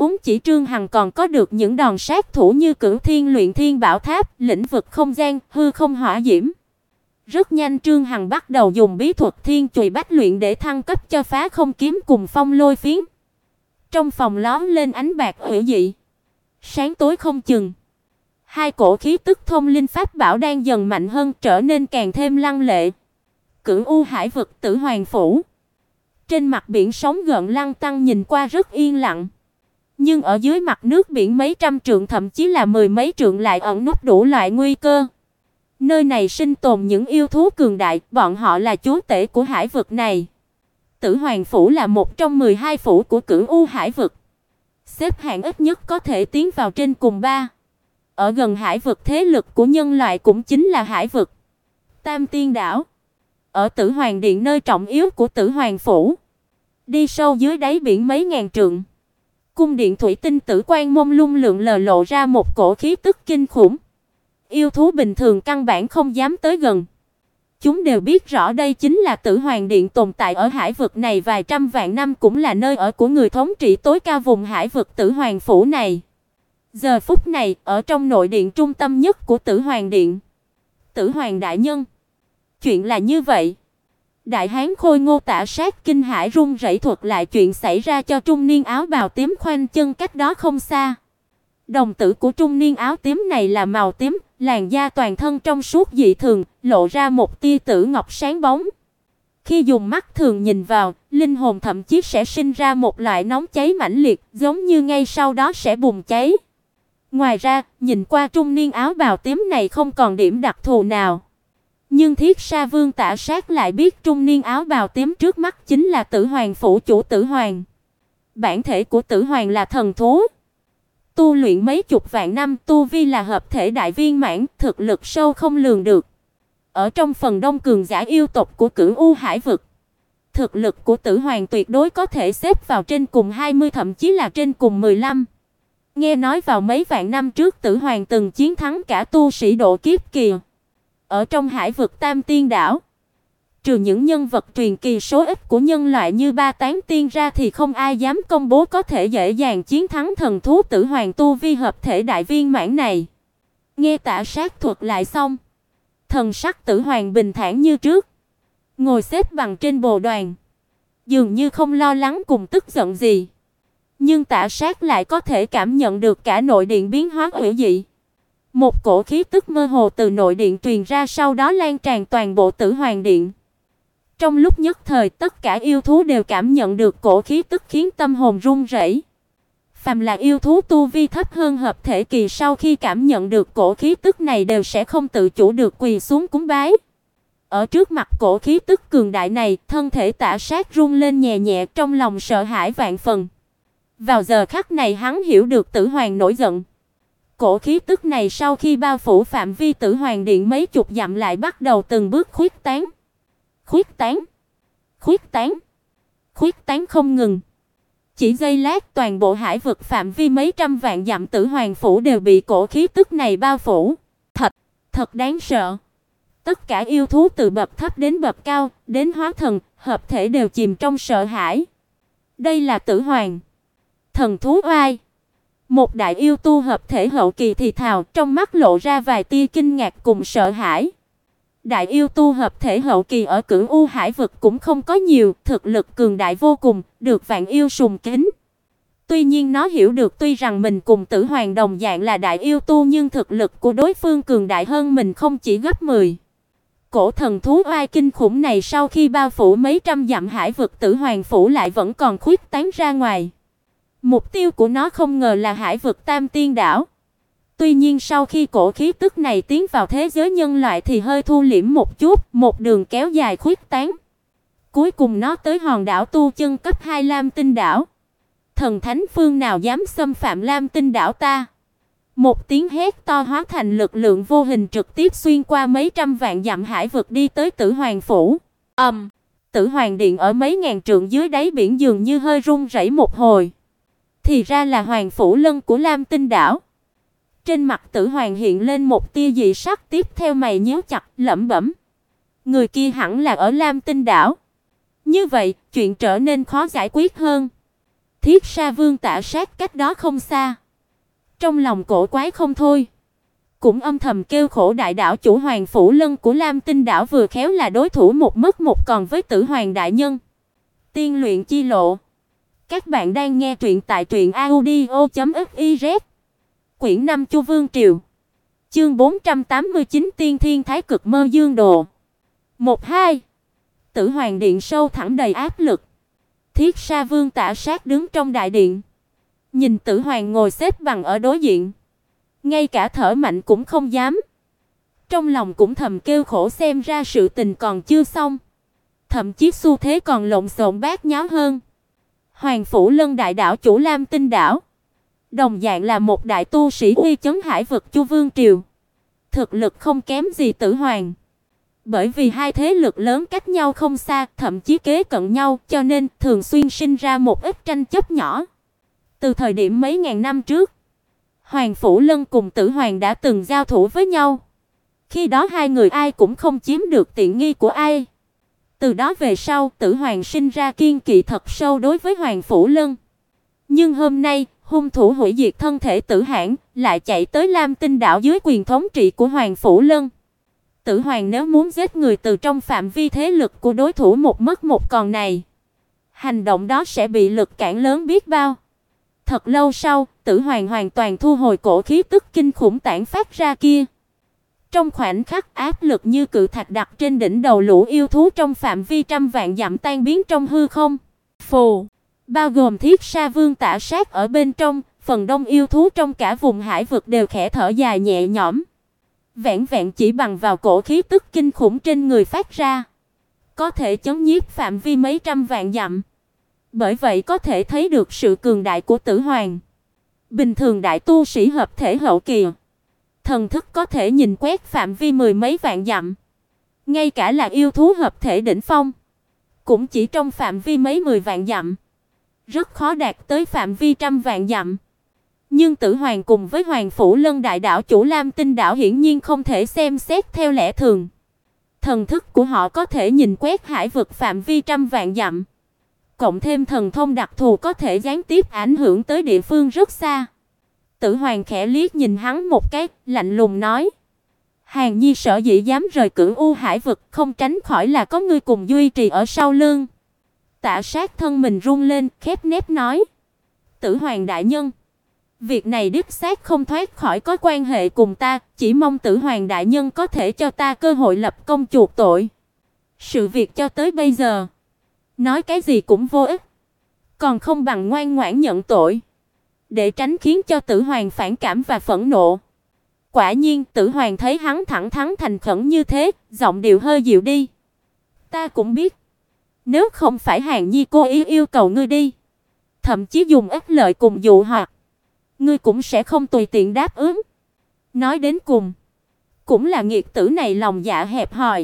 huống chỉ Trương Hằng còn có được những đòn sát thủ như Cửu Thiên Luyện Thiên Bảo Tháp, lĩnh vực không gian, hư không hỏa diễm. Rất nhanh Trương Hằng bắt đầu dùng bí thuật Thiên Chùy Bách Luyện để thăng cấp cho Phá Không Kiếm cùng Phong Lôi Phiến. Trong phòng lóe lên ánh bạc hủy dị, sáng tối không chừng. Hai cổ khí tức thông linh pháp bảo đang dần mạnh hơn, trở nên càng thêm lăng lệ. Cửu U Hải vực Tử Hoàng phủ. Trên mặt biển sóng gợn lăn tăn nhìn qua rất yên lặng. Nhưng ở dưới mặt nước biển mấy trăm trượng thậm chí là mười mấy trượng lại ẩn núp đủ loại nguy cơ. Nơi này sinh tồn những yêu thú cường đại, bọn họ là chúa tể của hải vực này. Tử Hoàng phủ là một trong 12 phủ của Cửu U Hải vực. Xếp hạng ít nhất có thể tiến vào trên cùng 3. Ở gần hải vực thế lực của nhân loại cũng chính là hải vực Tam Tiên đảo. Ở Tử Hoàng điện nơi trọng yếu của Tử Hoàng phủ, đi sâu dưới đáy biển mấy ngàn trượng, cung điện thủy tinh tử quan mông lung lượn lờ lộ ra một cổ khí tức kinh khủng. Yêu thú bình thường căn bản không dám tới gần. Chúng đều biết rõ đây chính là Tử Hoàng điện tồn tại ở hải vực này vài trăm vạn năm, cũng là nơi ở của người thống trị tối cao vùng hải vực Tử Hoàng phủ này. Giờ phút này, ở trong nội điện trung tâm nhất của Tử Hoàng điện, Tử Hoàng đại nhân, chuyện là như vậy. Đại hán khôi ngô Tả Sát kinh hãi run rẩy thuật lại chuyện xảy ra cho trung niên áo bào tím khoanh chân cách đó không xa. Đồng tử của trung niên áo tím này là màu tím, làn da toàn thân trong suốt dị thường, lộ ra một tia tử ngọc sáng bóng. Khi dùng mắt thường nhìn vào, linh hồn thậm chí sẽ sinh ra một loại nóng cháy mãnh liệt, giống như ngay sau đó sẽ bùng cháy. Ngoài ra, nhìn qua trung niên áo bào tím này không còn điểm đặc thù nào. Nhưng Thiết Sa Vương Tả Sát lại biết trung niên áo bào tím trước mắt chính là Tử Hoàng phủ chủ Tử Hoàng. Bản thể của Tử Hoàng là thần thú. Tu luyện mấy chục vạn năm, tu vi là hợp thể đại viên mãn, thực lực sâu không lường được. Ở trong phần đông cường giả yêu tộc của Cửu U Hải vực, thực lực của Tử Hoàng tuyệt đối có thể xếp vào trên cùng 20, thậm chí là trên cùng 15. Nghe nói vào mấy vạn năm trước Tử Hoàng từng chiến thắng cả tu sĩ độ kiếp kỳ. Ở trong hải vực Tam Tiên đảo, trừ những nhân vật truyền kỳ số ít của nhân loại như Ba Tán Tiên ra thì không ai dám công bố có thể dễ dàng chiến thắng thần thú Tử Hoàng tu vi hợp thể đại viên mãn này. Nghe Tả Sát thuật lại xong, thần sắc Tử Hoàng bình thản như trước, ngồi xếp bằng trên bồ đoàn, dường như không lo lắng cùng tức giận gì. Nhưng Tả Sát lại có thể cảm nhận được cả nội điện biến hóa hủy dị. Một cổ khí tức mơ hồ từ nội điện truyền ra, sau đó lan tràn toàn bộ Tử Hoàng điện. Trong lúc nhất thời, tất cả yêu thú đều cảm nhận được cổ khí tức khiến tâm hồn run rẩy. Phàm là yêu thú tu vi thấp hơn hợp thể kỳ, sau khi cảm nhận được cổ khí tức này đều sẽ không tự chủ được quỳ xuống cúng bái. Ở trước mặt cổ khí tức cường đại này, thân thể Tả Sát run lên nhẹ nhẹ, trong lòng sợ hãi vạn phần. Vào giờ khắc này hắn hiểu được Tử Hoàng nổi giận. Cổ khí tức này sau khi bao phủ phạm vi Tử Hoàng điện mấy chục dặm lại bắt đầu từng bước khuếch tán. Khuếch tán, khuếch tán, khuếch tán không ngừng. Chỉ giây lát, toàn bộ hải vực phạm vi mấy trăm vạn dặm Tử Hoàng phủ đều bị cổ khí tức này bao phủ. Thật đáng sợ. Tất cả yêu thú từ bậc thấp đến bậc cao, đến hóa thần, hợp thể đều chìm trong sợ hãi. Đây là Tử Hoàng, thần thú oai. Một đại yêu tu hợp thể hậu kỳ thì thào, trong mắt lộ ra vài tia kinh ngạc cùng sợ hãi. Đại yêu tu hợp thể hậu kỳ ở Cửu U Hải vực cũng không có nhiều, thực lực cường đại vô cùng, được vạn yêu sùng kính. Tuy nhiên nó hiểu được tuy rằng mình cùng Tử Hoàng đồng dạng là đại yêu tu, nhưng thực lực của đối phương cường đại hơn mình không chỉ gấp 10. Cổ thần thú oai kinh khủng này sau khi bao phủ mấy trăm dặm hải vực Tử Hoàng phủ lại vẫn còn khuếch tán ra ngoài. Mục tiêu của nó không ngờ là hải vực Tam Tiên đảo. Tuy nhiên sau khi cổ khí tức này tiến vào thế giới nhân loại thì hơi thu liễm một chút, một đường kéo dài khuếch tán. Cuối cùng nó tới hòn đảo tu chân cấp 2 Lam Tinh đảo. Thần thánh phương nào dám xâm phạm Lam Tinh đảo ta? Một tiếng hét to hóa thành lực lượng vô hình trực tiếp xuyên qua mấy trăm vạn dặm hải vực đi tới Tử Hoàng phủ. Tử Hoàng điện ở mấy ngàn trượng dưới đáy biển dường như hơi rung rẩy một hồi. Thì ra là Hoàng phủ lân của Lam Tinh đảo. Trên mặt Tử Hoàng hiện lên một tia dị sắc, tiếp theo mày nhíu chặt, lẩm bẩm: người kia hẳn là ở Lam Tinh đảo. Như vậy, chuyện trở nên khó giải quyết hơn. Thiết Sa Vương Tả Sát cách đó không xa, trong lòng cổ quái không thôi, cũng âm thầm kêu khổ đại đảo chủ Hoàng Phủ Lân của Lam Tinh đảo vừa khéo là đối thủ một mất một còn với Tử Hoàng đại nhân. Tiên luyện chi lộ. Các bạn đang nghe truyện tại truyệnaudio.fiz. Quyển 5 Chu Vương Triều. Chương 489 Tiên Thiên Thái Cực Mơ Dương Đồ. 1-2. Tử Hoàng điện sâu thẳm đầy áp lực. Thiết Sa Vương Tả Sát đứng trong đại điện, nhìn Tử Hoàng ngồi xếp bằng ở đối diện, ngay cả thở mạnh cũng không dám. Trong lòng cũng thầm kêu khổ, xem ra sự tình còn chưa xong, thậm chí xu thế còn lộn xộn bát nháo hơn. Hoàng Phủ Lân đại đảo chủ Lam Tinh đảo, đồng dạng là một đại tu sĩ uy chấn hải vực Chu Vương triều, thực lực không kém gì Tử Hoàng. Bởi vì hai thế lực lớn cách nhau không xa, thậm chí kế cận nhau, cho nên thường xuyên sinh ra một ít tranh chấp nhỏ. Từ thời điểm mấy ngàn năm trước, Hoàng Phủ Lân cùng Tử Hoàng đã từng giao thủ với nhau. Khi đó hai người ai cũng không chiếm được tiện nghi của ai. Từ đó về sau, Tử Hoàng sinh ra kiên kỵ thật sâu đối với Hoàng Phủ Lân. Nhưng hôm nay, hung thủ hủy diệt thân thể Tử Hãn lại chạy tới Lam Tinh đảo dưới quyền thống trị của Hoàng Phủ Lân. Tử Hoàng nếu muốn giết người từ trong phạm vi thế lực của đối thủ một mất một còn này, hành động đó sẽ bị lực cản lớn biết bao. Thật lâu sau, Tử Hoàng hoàn toàn thu hồi cổ khí tức kinh khủng tản phát ra kia. Trong khoảnh khắc, áp lực như cự thạch đặt trên đỉnh đầu lũ yêu thú trong phạm vi trăm vạn dặm tan biến trong hư không. Phù, bao gồm Thiết Sa Vương Tả Sát ở bên trong, phần đông yêu thú trong cả vùng hải vực đều khẽ thở dài nhẹ nhõm. Vẹn vẹn chỉ bằng vào cổ khí tức kinh khủng trên người phát ra, có thể chấn nhiếp phạm vi mấy trăm vạn dặm. Bởi vậy có thể thấy được sự cường đại của Tử Hoàng. Bình thường đại tu sĩ hợp thể hậu kỳ, thần thức có thể nhìn quét phạm vi mười mấy vạn dặm. Ngay cả là yêu thú hợp thể đỉnh phong, cũng chỉ trong phạm vi mấy mười vạn dặm, rất khó đạt tới phạm vi trăm vạn dặm. Nhưng Tử Hoàng cùng với Hoàng Phủ Lân đại đảo chủ Lam Tinh đảo hiển nhiên không thể xem xét theo lẽ thường. Thần thức của họ có thể nhìn quét hải vực phạm vi trăm vạn dặm, cộng thêm thần thông đặc thù có thể gián tiếp ảnh hưởng tới địa phương rất xa. Tử Hoàng khẽ liếc nhìn hắn một cái, lạnh lùng nói: "Hàn Nhi sở dĩ dám rời Cửu U hải vực, không tránh khỏi là có ngươi cùng duy trì ở sau lưng." Tả Sát thân mình run lên, khép nép nói: "Tử Hoàng đại nhân, việc này đích xác không thoát khỏi có quan hệ cùng ta, chỉ mong Tử Hoàng đại nhân có thể cho ta cơ hội lập công chuộc tội. Sự việc cho tới bây giờ, nói cái gì cũng vô ích, còn không bằng ngoan ngoãn nhận tội, để tránh khiến cho Tử Hoàng phản cảm và phẫn nộ." Quả nhiên, Tử Hoàng thấy hắn thẳng thắn thành khẩn như thế, giọng điệu hơi dịu đi. "Ta cũng biết, nếu không phải Hàn Nhi cố ý yêu cầu ngươi đi, thậm chí dùng ích lợi cùng dụ hoặc, ngươi cũng sẽ không tùy tiện đáp ứng. Nói đến cùng, cũng là nghiệt tử này lòng dạ hẹp hòi,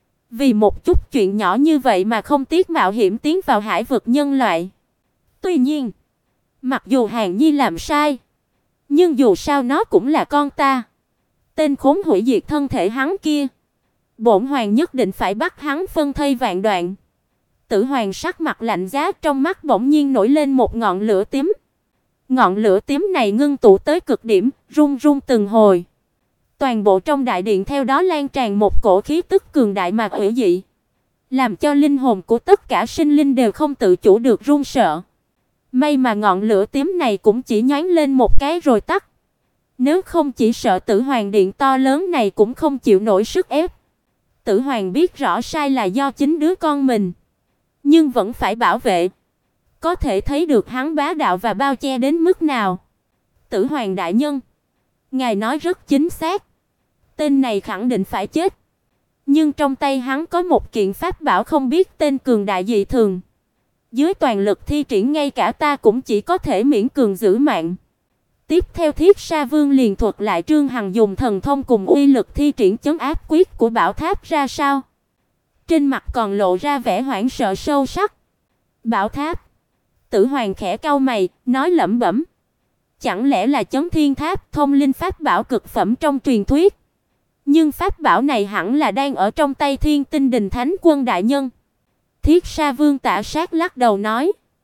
vì một chút chuyện nhỏ như vậy mà không tiếc mạo hiểm tiến vào hải vực nhân loại. Tuy nhiên, mặc dù Hàn Nhi làm sai, nhưng dù sao nó cũng là con ta. Tên khốn hủy diệt thân thể hắn kia, bổn hoàng nhất định phải bắt hắn phân thây vạn đoạn." Tử Hoàng sắc mặt lạnh giá, trong mắt bỗng nhiên nổi lên một ngọn lửa tím. Ngọn lửa tím này ngưng tụ tới cực điểm, rung rung từng hồi. Toàn bộ trong đại điện theo đó lan tràn một cổ khí tức cường đại mà hủy dị, làm cho linh hồn của tất cả sinh linh đều không tự chủ được run sợ. May mà ngọn lửa tím này cũng chỉ nhoáng lên một cái rồi tắt. Nếu không chỉ sợ Tử Hoàng điện to lớn này cũng không chịu nổi sức ép. Tử Hoàng biết rõ sai là do chính đứa con mình, nhưng vẫn phải bảo vệ. Có thể thấy được hắn bá đạo và bao che đến mức nào. "Tử Hoàng đại nhân, ngài nói rất chính xác. Tên này khẳng định phải chết. Nhưng trong tay hắn có một kiện pháp bảo không biết tên cường đại dị thường. Dưới toàn lực thi triển ngay cả ta cũng chỉ có thể miễn cường giữ mạng." Tiếp theo Thiết Sa Vương liền thuật lại Trương Hằng dùng thần thông cùng uy lực thi triển chấn áp quyết của bảo tháp ra sao. Trên mặt còn lộ ra vẻ hoảng sợ sâu sắc. "Bảo tháp?" Tử Hoàng khẽ cau mày, nói lẩm bẩm: "Chẳng lẽ là Chấn Thiên Tháp, thông linh pháp bảo cực phẩm trong truyền thuyết? Nhưng pháp bảo này hẳn là đang ở trong tay Thiên Tinh Đình Thánh Quân đại nhân." Thiết Sa Vương Tả Sát lắc đầu nói: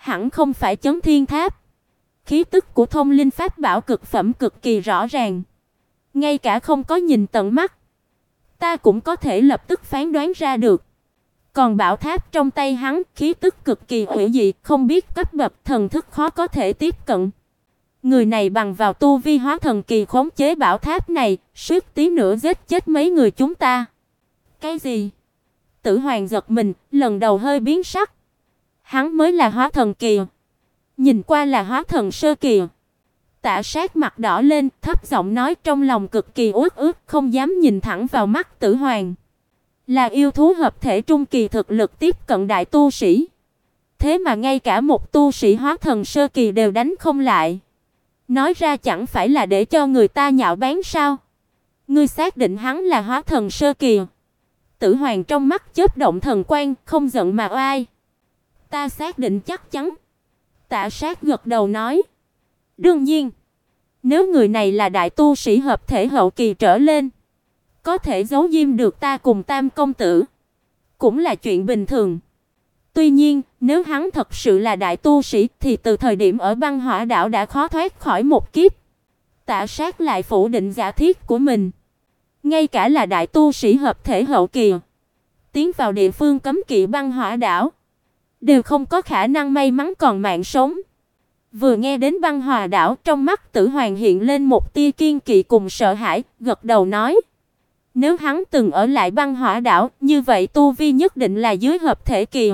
hẳn không phải Chấn Thiên Tháp. Khí tức của thông linh pháp bảo cực phẩm cực kỳ rõ ràng, ngay cả không có nhìn tận mắt, ta cũng có thể lập tức phán đoán ra được. Còn bảo tháp trong tay hắn, khí tức cực kỳ hủy dị, không biết cấp bậc, thần thức khó có thể tiếp cận. Người này bằng vào tu vi hóa thần kỳ khống chế bảo tháp này, suýt tí nữa giết chết mấy người chúng ta. Cái gì? Tử Hoàng giật mình, lần đầu hơi biến sắc. Hắn mới là hóa thần kỳ, nhìn qua là hóa thần sơ kỳ. Tạ Sát mặt đỏ lên, thấp giọng nói, trong lòng cực kỳ uất ức, không dám nhìn thẳng vào mắt Tử Hoàng. Là yêu thú hợp thể trung kỳ thực lực tiếp cận đại tu sĩ, thế mà ngay cả một tu sĩ hóa thần sơ kỳ đều đánh không lại. Nói ra chẳng phải là để cho người ta nhạo báng sao? Ngươi xác định hắn là hóa thần sơ kỳ? Tử Hoàng trong mắt chớp động thần quang, không giận mà oai. Ta xác định chắc chắn. Tạ Sát gật đầu nói. Đương nhiên, nếu người này là đại tu sĩ hợp thể hậu kỳ trở lên, có thể giấu diêm được ta cùng Tam công tử, cũng là chuyện bình thường. Tuy nhiên, nếu hắn thật sự là đại tu sĩ thì từ thời điểm ở Băng Hỏa đảo đã khó thoát khỏi một kiếp. Tạ Sát lại phủ định giả thiết của mình. Ngay cả là đại tu sĩ hợp thể hậu kỳ, tiến vào địa phương cấm kỵ Băng Hỏa đảo, đều không có khả năng may mắn còn mạng sống. Vừa nghe đến Băng Hỏa đảo, trong mắt Tử Hoàng hiện lên một tia kiên kỵ cùng sợ hãi, gật đầu nói: nếu hắn từng ở lại Băng Hỏa đảo, như vậy tu vi nhất định là dưới hợp thể kỳ.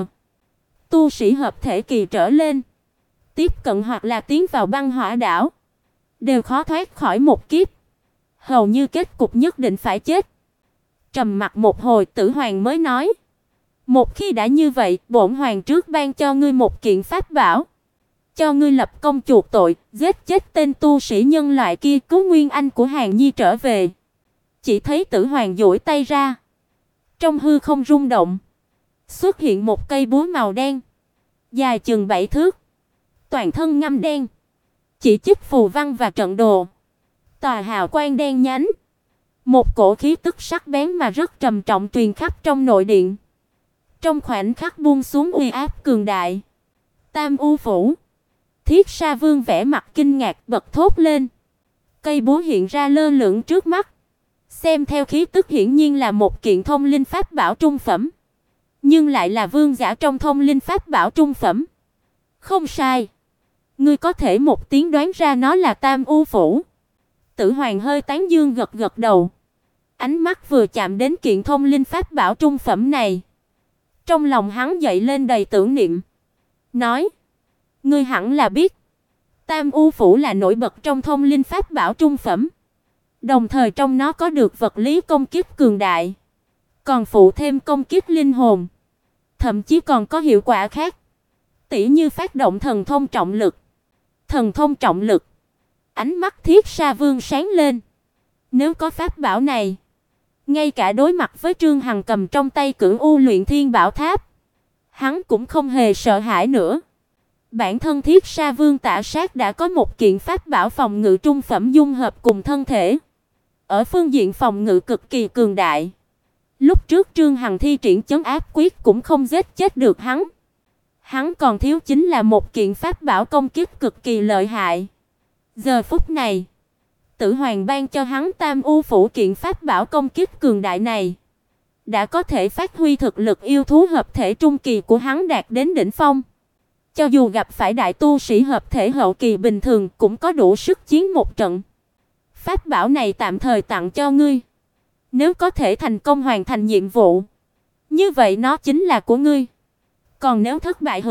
Tu sĩ hợp thể kỳ trở lên, tiếp cận hoặc là tiến vào Băng Hỏa đảo, đều khó thoát khỏi một kiếp, hầu như kết cục nhất định phải chết. Trầm mặc một hồi, Tử Hoàng mới nói: một khi đã như vậy, bổn hoàng trước ban cho ngươi một kiện pháp bảo, cho ngươi lập công chuộc tội, giết chết tên tu sĩ nhân loại kia, cứu nguyên anh của Hàn Nhi trở về. Chỉ thấy Tử Hoàng duỗi tay ra, trong hư không rung động, xuất hiện một cây búa màu đen, dài chừng 7 thước, toàn thân ngăm đen, chỉ chích phù văn và trận đồ, tỏa hào quang đen nhánh. Một cổ khí tức sắc bén mà rất trầm trọng truyền khắp trong nội điện. Trong khoảnh khắc buông xuống uy áp cường đại. Tam U phủ. Thiết Sa Vương vẻ mặt kinh ngạc bật thốt lên. Cây búa hiện ra lơ lửng trước mắt. Xem theo khí tức hiển nhiên là một kiện thông linh pháp bảo trung phẩm, nhưng lại là vương giả trong thông linh pháp bảo trung phẩm. Không sai, ngươi có thể một tiếng đoán ra nó là Tam U phủ. Tử Hoàng hơi tán dương gật gật đầu. Ánh mắt vừa chạm đến kiện thông linh pháp bảo trung phẩm này, trong lòng hắn dậy lên đầy tưởng niệm, nói: ngươi hẳn là biết, Tam U phủ là nổi bật trong thông linh pháp bảo trung phẩm, đồng thời trong nó có được vật lý công kích cường đại, còn phụ thêm công kích linh hồn, thậm chí còn có hiệu quả khác, tỉ như phát động thần thông trọng lực. Thần thông trọng lực? Ánh mắt Thiết Sa Vương sáng lên. Nếu có pháp bảo này, ngay cả đối mặt với Trương Hằng cầm trong tay Cửu U Luyện Thiên Bảo Tháp, hắn cũng không hề sợ hãi nữa. Bản thân Thiết Sa Vương Tạ Sát đã có một kiện pháp bảo phòng ngự trung phẩm dung hợp cùng thân thể, ở phương diện phòng ngự cực kỳ cường đại. Lúc trước Trương Hằng thi triển chấn áp quyết cũng không giết chết được hắn. Hắn còn thiếu chính là một kiện pháp bảo công kích cực kỳ lợi hại. Giờ phút này, Tử Hoàng ban cho hắn Tam U phủ kiện pháp bảo công kích cường đại này, đã có thể phát huy thực lực yêu thú hợp thể trung kỳ của hắn đạt đến đỉnh phong. Cho dù gặp phải đại tu sĩ hợp thể hậu kỳ bình thường cũng có đủ sức chiến một trận. Pháp bảo này tạm thời tặng cho ngươi. Nếu có thể thành công hoàn thành nhiệm vụ, như vậy nó chính là của ngươi. Còn nếu thất bại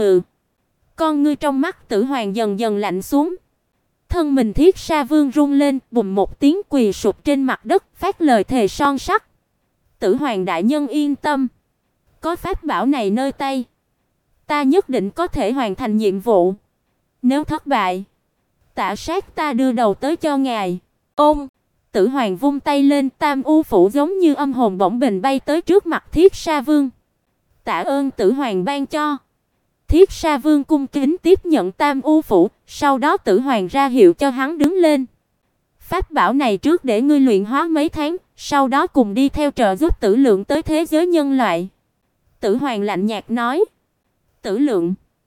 con ngươi trong mắt Tử Hoàng dần dần lạnh xuống. Thân mình Thiết Sa Vương rung lên, bùm một tiếng quỳ sụp trên mặt đất, phát lời thề son sắt. Tử Hoàng đại nhân yên tâm, có pháp bảo này nơi tay, ta nhất định có thể hoàn thành nhiệm vụ. Nếu thất bại, Tạ Sát ta đưa đầu tới cho ngài. Ôm! Tử Hoàng vung tay lên, Tam U phủ giống như âm hồn bỗng bình bay tới trước mặt Thiết Sa Vương. Tạ ơn Tử Hoàng ban cho. Thiết Sa Vương cung kính tiếp nhận Tam U phủ, sau đó Tử Hoàng ra hiệu cho hắn đứng lên. Pháp bảo này trước để ngươi luyện hóa mấy tháng, sau đó cùng đi theo trợ giúp Tử Lượng tới thế giới nhân loại. Tử Hoàng lạnh nhạt nói. Tử Lượng?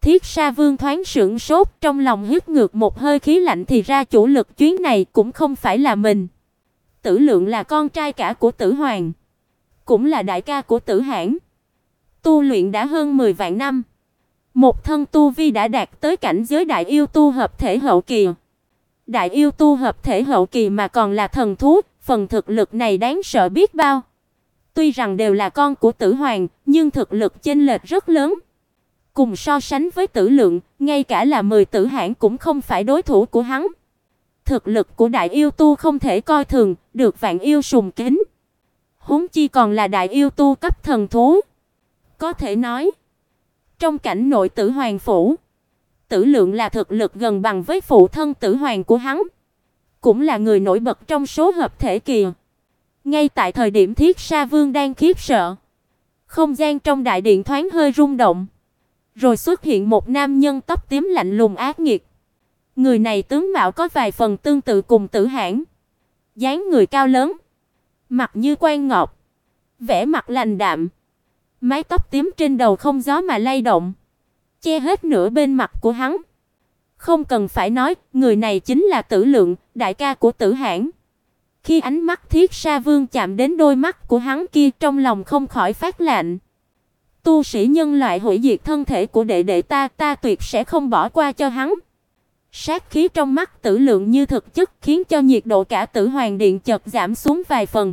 Thiết Sa Vương thoáng sửng sốt, trong lòng hít ngược một hơi khí lạnh, thì ra chủ lực chuyến này cũng không phải là mình. Tử Lượng là con trai cả của Tử Hoàng, cũng là đại ca của Tử Hãn. Tu luyện đã hơn 10 vạn năm, một thân tu vi đã đạt tới cảnh giới đại yêu tu hợp thể hậu kỳ. Đại yêu tu hợp thể hậu kỳ mà còn là thần thú, phần thực lực này đáng sợ biết bao. Tuy rằng đều là con của Tử Hoàng, nhưng thực lực chênh lệch rất lớn. Cùng so sánh với Tử Lượng, ngay cả là 10 Tử Hãn cũng không phải đối thủ của hắn. Thực lực của đại yêu tu không thể coi thường, được vạn yêu sùng kính. Huống chi còn là đại yêu tu cấp thần thú. Có thể nói, trong cảnh nội Tử Hoàng phủ, Tử Lượng là thực lực gần bằng với phụ thân Tử Hoàng của hắn, cũng là người nổi bật trong số hợp thể kỳ. Ngay tại thời điểm Thiết Sa Vương đang khiếp sợ, không gian trong đại điện thoáng hơi rung động, rồi xuất hiện một nam nhân tóc tím lạnh lùng ác nghiệt. Người này tướng mạo có vài phần tương tự cùng Tử Hãn, dáng người cao lớn, mặt như quan ngọc, vẻ mặt lạnh đạm, mái tóc tím trên đầu không gió mà lay động, che hết nửa bên mặt của hắn. Không cần phải nói, người này chính là Tử Lượng, đại ca của Tử Hãn. Khi ánh mắt Thiết Sa Vương chạm đến đôi mắt của hắn kia, trong lòng không khỏi phát lạnh. Tu sĩ nhân loại hủy diệt thân thể của đệ đệ ta tuyệt sẽ không bỏ qua cho hắn. Sát khí trong mắt Tử Lượng như thực chất, khiến cho nhiệt độ cả Tử Hoàng điện chợt giảm xuống vài phần.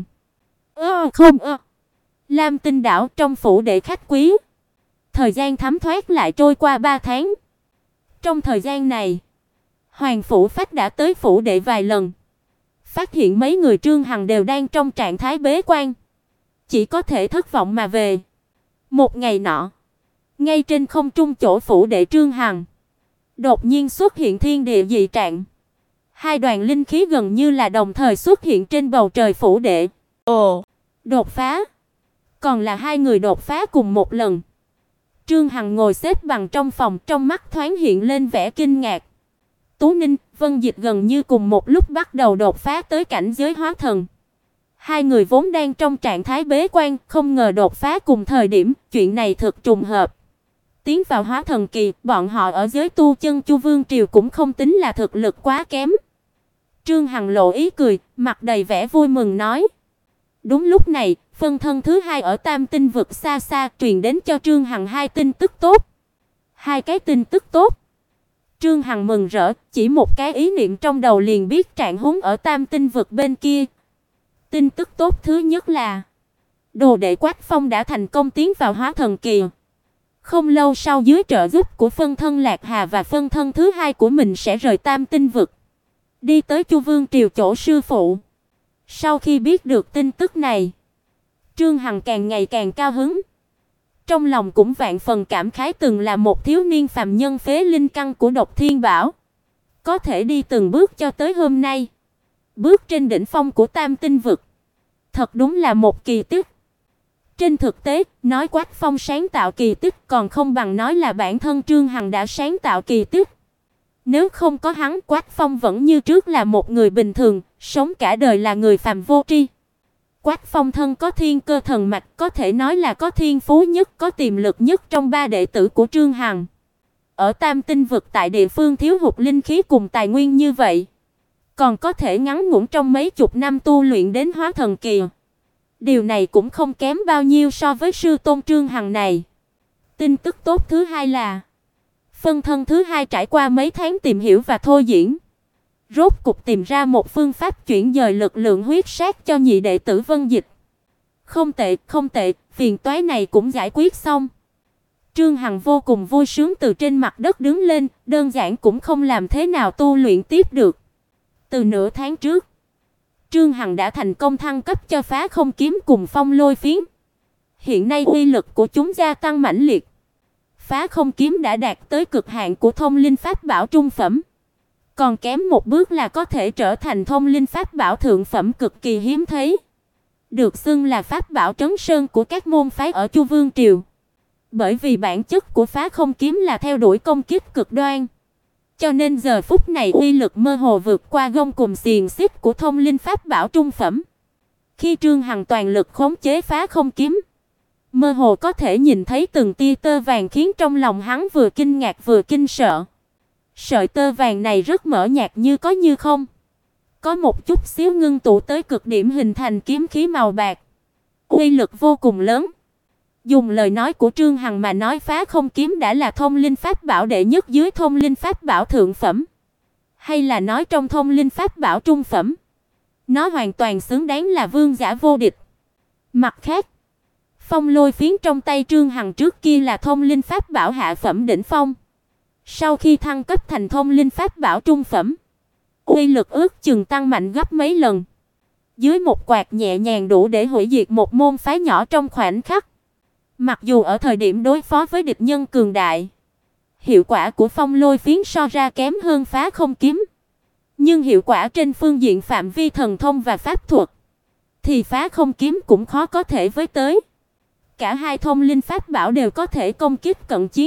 Lam Tinh đảo, trong phủ đệ khách quý. Thời gian thấm thoát lại trôi qua 3 tháng. Trong thời gian này, Hoàng phủ Phách đã tới phủ đệ vài lần, phát hiện mấy người Trương Hằng đều đang trong trạng thái bế quan, chỉ có thể thất vọng mà về. Một ngày nọ, ngay trên không trung chỗ phủ đệ Trương Hằng, đột nhiên xuất hiện thiên địa dị trạng. Hai đoàn linh khí gần như là đồng thời xuất hiện trên bầu trời phủ đệ. Ồ, đột phá! Còn là hai người đột phá cùng một lần. Trương Hằng ngồi xếp bằng trong phòng, trong mắt thoáng hiện lên vẻ kinh ngạc. Tú Ninh, Vân Dịch gần như cùng một lúc bắt đầu đột phá tới cảnh giới hóa thần. Hai người vốn đang trong trạng thái bế quan, không ngờ đột phá cùng thời điểm, chuyện này thực trùng hợp. Tiến vào hóa thần kỳ, bọn họ ở giới tu chân Chu Vương triều cũng không tính là thực lực quá kém. Trương Hằng lộ ý cười, mặt đầy vẻ vui mừng nói. Đúng lúc này, phân thân thứ hai ở Tam Tinh vực xa xa truyền đến cho Trương Hằng hai tin tức tốt. Hai cái tin tức tốt. Trương Hằng mừng rỡ, chỉ một cái ý niệm trong đầu liền biết trạng huống ở Tam Tinh vực bên kia. Tin tức tốt thứ nhất là đồ đệ Quách Phong đã thành công tiến vào hóa thần kỳ. Không lâu sau, dưới trợ giúp của phân thân Lạc Hà và phân thân thứ hai của mình sẽ rời Tam Tinh vực, đi tới Chu Vương triều chỗ sư phụ. Sau khi biết được tin tức này, Trương Hằng càng ngày càng cao hứng. Trong lòng cũng vạn phần cảm khái, từng là một thiếu niên phàm nhân phế linh căn của Độc Thiên Bảo, có thể đi từng bước cho tới hôm nay, bước trên đỉnh phong của Tam Tinh vực, thật đúng là một kỳ tích. Trên thực tế, nói Quách Phong sáng tạo kỳ tích còn không bằng nói là bản thân Trương Hằng đã sáng tạo kỳ tích. Nếu không có hắn, Quách Phong vẫn như trước là một người bình thường, sống cả đời là người phàm vô tri. Quách Phong thân có thiên cơ thần mạch, có thể nói là có thiên phú nhất, có tiềm lực nhất trong ba đệ tử của Trương Hằng. Ở Tam Tinh vực tại địa phương thiếu hụt linh khí cùng tài nguyên như vậy, còn có thể ngắn ngủn trong mấy chục năm tu luyện đến hóa thần kỳ. Điều này cũng không kém bao nhiêu so với sư tôn Trương Hằng này. Tin tức tốt thứ hai là phân thân thứ hai trải qua mấy tháng tìm hiểu và thôi diễn, rốt cục tìm ra một phương pháp chuyển dời lực lượng huyết sát cho nhị đệ tử Vân Dịch. Không tệ, phiền toái này cũng giải quyết xong. Trương Hằng vô cùng vui sướng từ trên mặt đất đứng lên, đơn giản cũng không làm thế nào tu luyện tiếp được. Từ nửa tháng trước, Trương Hằng đã thành công thăng cấp cho Phá Không kiếm cùng Phong Lôi phiến. Hiện nay uy lực của chúng gia tăng mãnh liệt. Phá Không kiếm đã đạt tới cực hạn của thông linh pháp bảo trung phẩm, còn kém một bước là có thể trở thành thông linh pháp bảo thượng phẩm cực kỳ hiếm thấy, được xưng là pháp bảo trấn sơn của các môn phái ở Chu Vương triều. Bởi vì bản chất của Phá Không kiếm là theo đuổi công kích cực đoan, cho nên giờ phút này uy lực mơ hồ vượt qua gông cùm xiềng xích của thông linh pháp bảo trung phẩm. Khi Trương Hằng toàn lực khống chế Phá Không kiếm, Mơ hồ có thể nhìn thấy từng tia tơ vàng khiến trong lòng hắn vừa kinh ngạc vừa kinh sợ. Sợi tơ vàng này rất mỡ nhạt như có như không, có một chút xíu ngưng tụ tới cực điểm hình thành kiếm khí màu bạc, uy lực vô cùng lớn. Dùng lời nói của Trương Hằng mà nói, Phá Không kiếm đã là thông linh pháp bảo đệ nhất dưới thông linh pháp bảo thượng phẩm, hay là nói trong thông linh pháp bảo trung phẩm, nó hoàn toàn xứng đáng là vương giả vô địch. Mặt khác, Phong Lôi phiến trong tay Trương Hằng trước kia là thông linh pháp bảo hạ phẩm đỉnh phong, sau khi thăng cấp thành thông linh pháp bảo trung phẩm, uy lực ước chừng tăng mạnh gấp mấy lần. Dưới một quạt nhẹ nhàng đủ để hủy diệt một môn phái nhỏ trong khoảnh khắc. Mặc dù ở thời điểm đối phó với địch nhân cường đại, hiệu quả của Phong Lôi phiến so ra kém hơn Phá Không kiếm, nhưng hiệu quả trên phương diện phạm vi thần thông và pháp thuật thì Phá Không kiếm cũng khó có thể với tới. Cả hai thông linh pháp bảo đều có thể công kích cận chiến,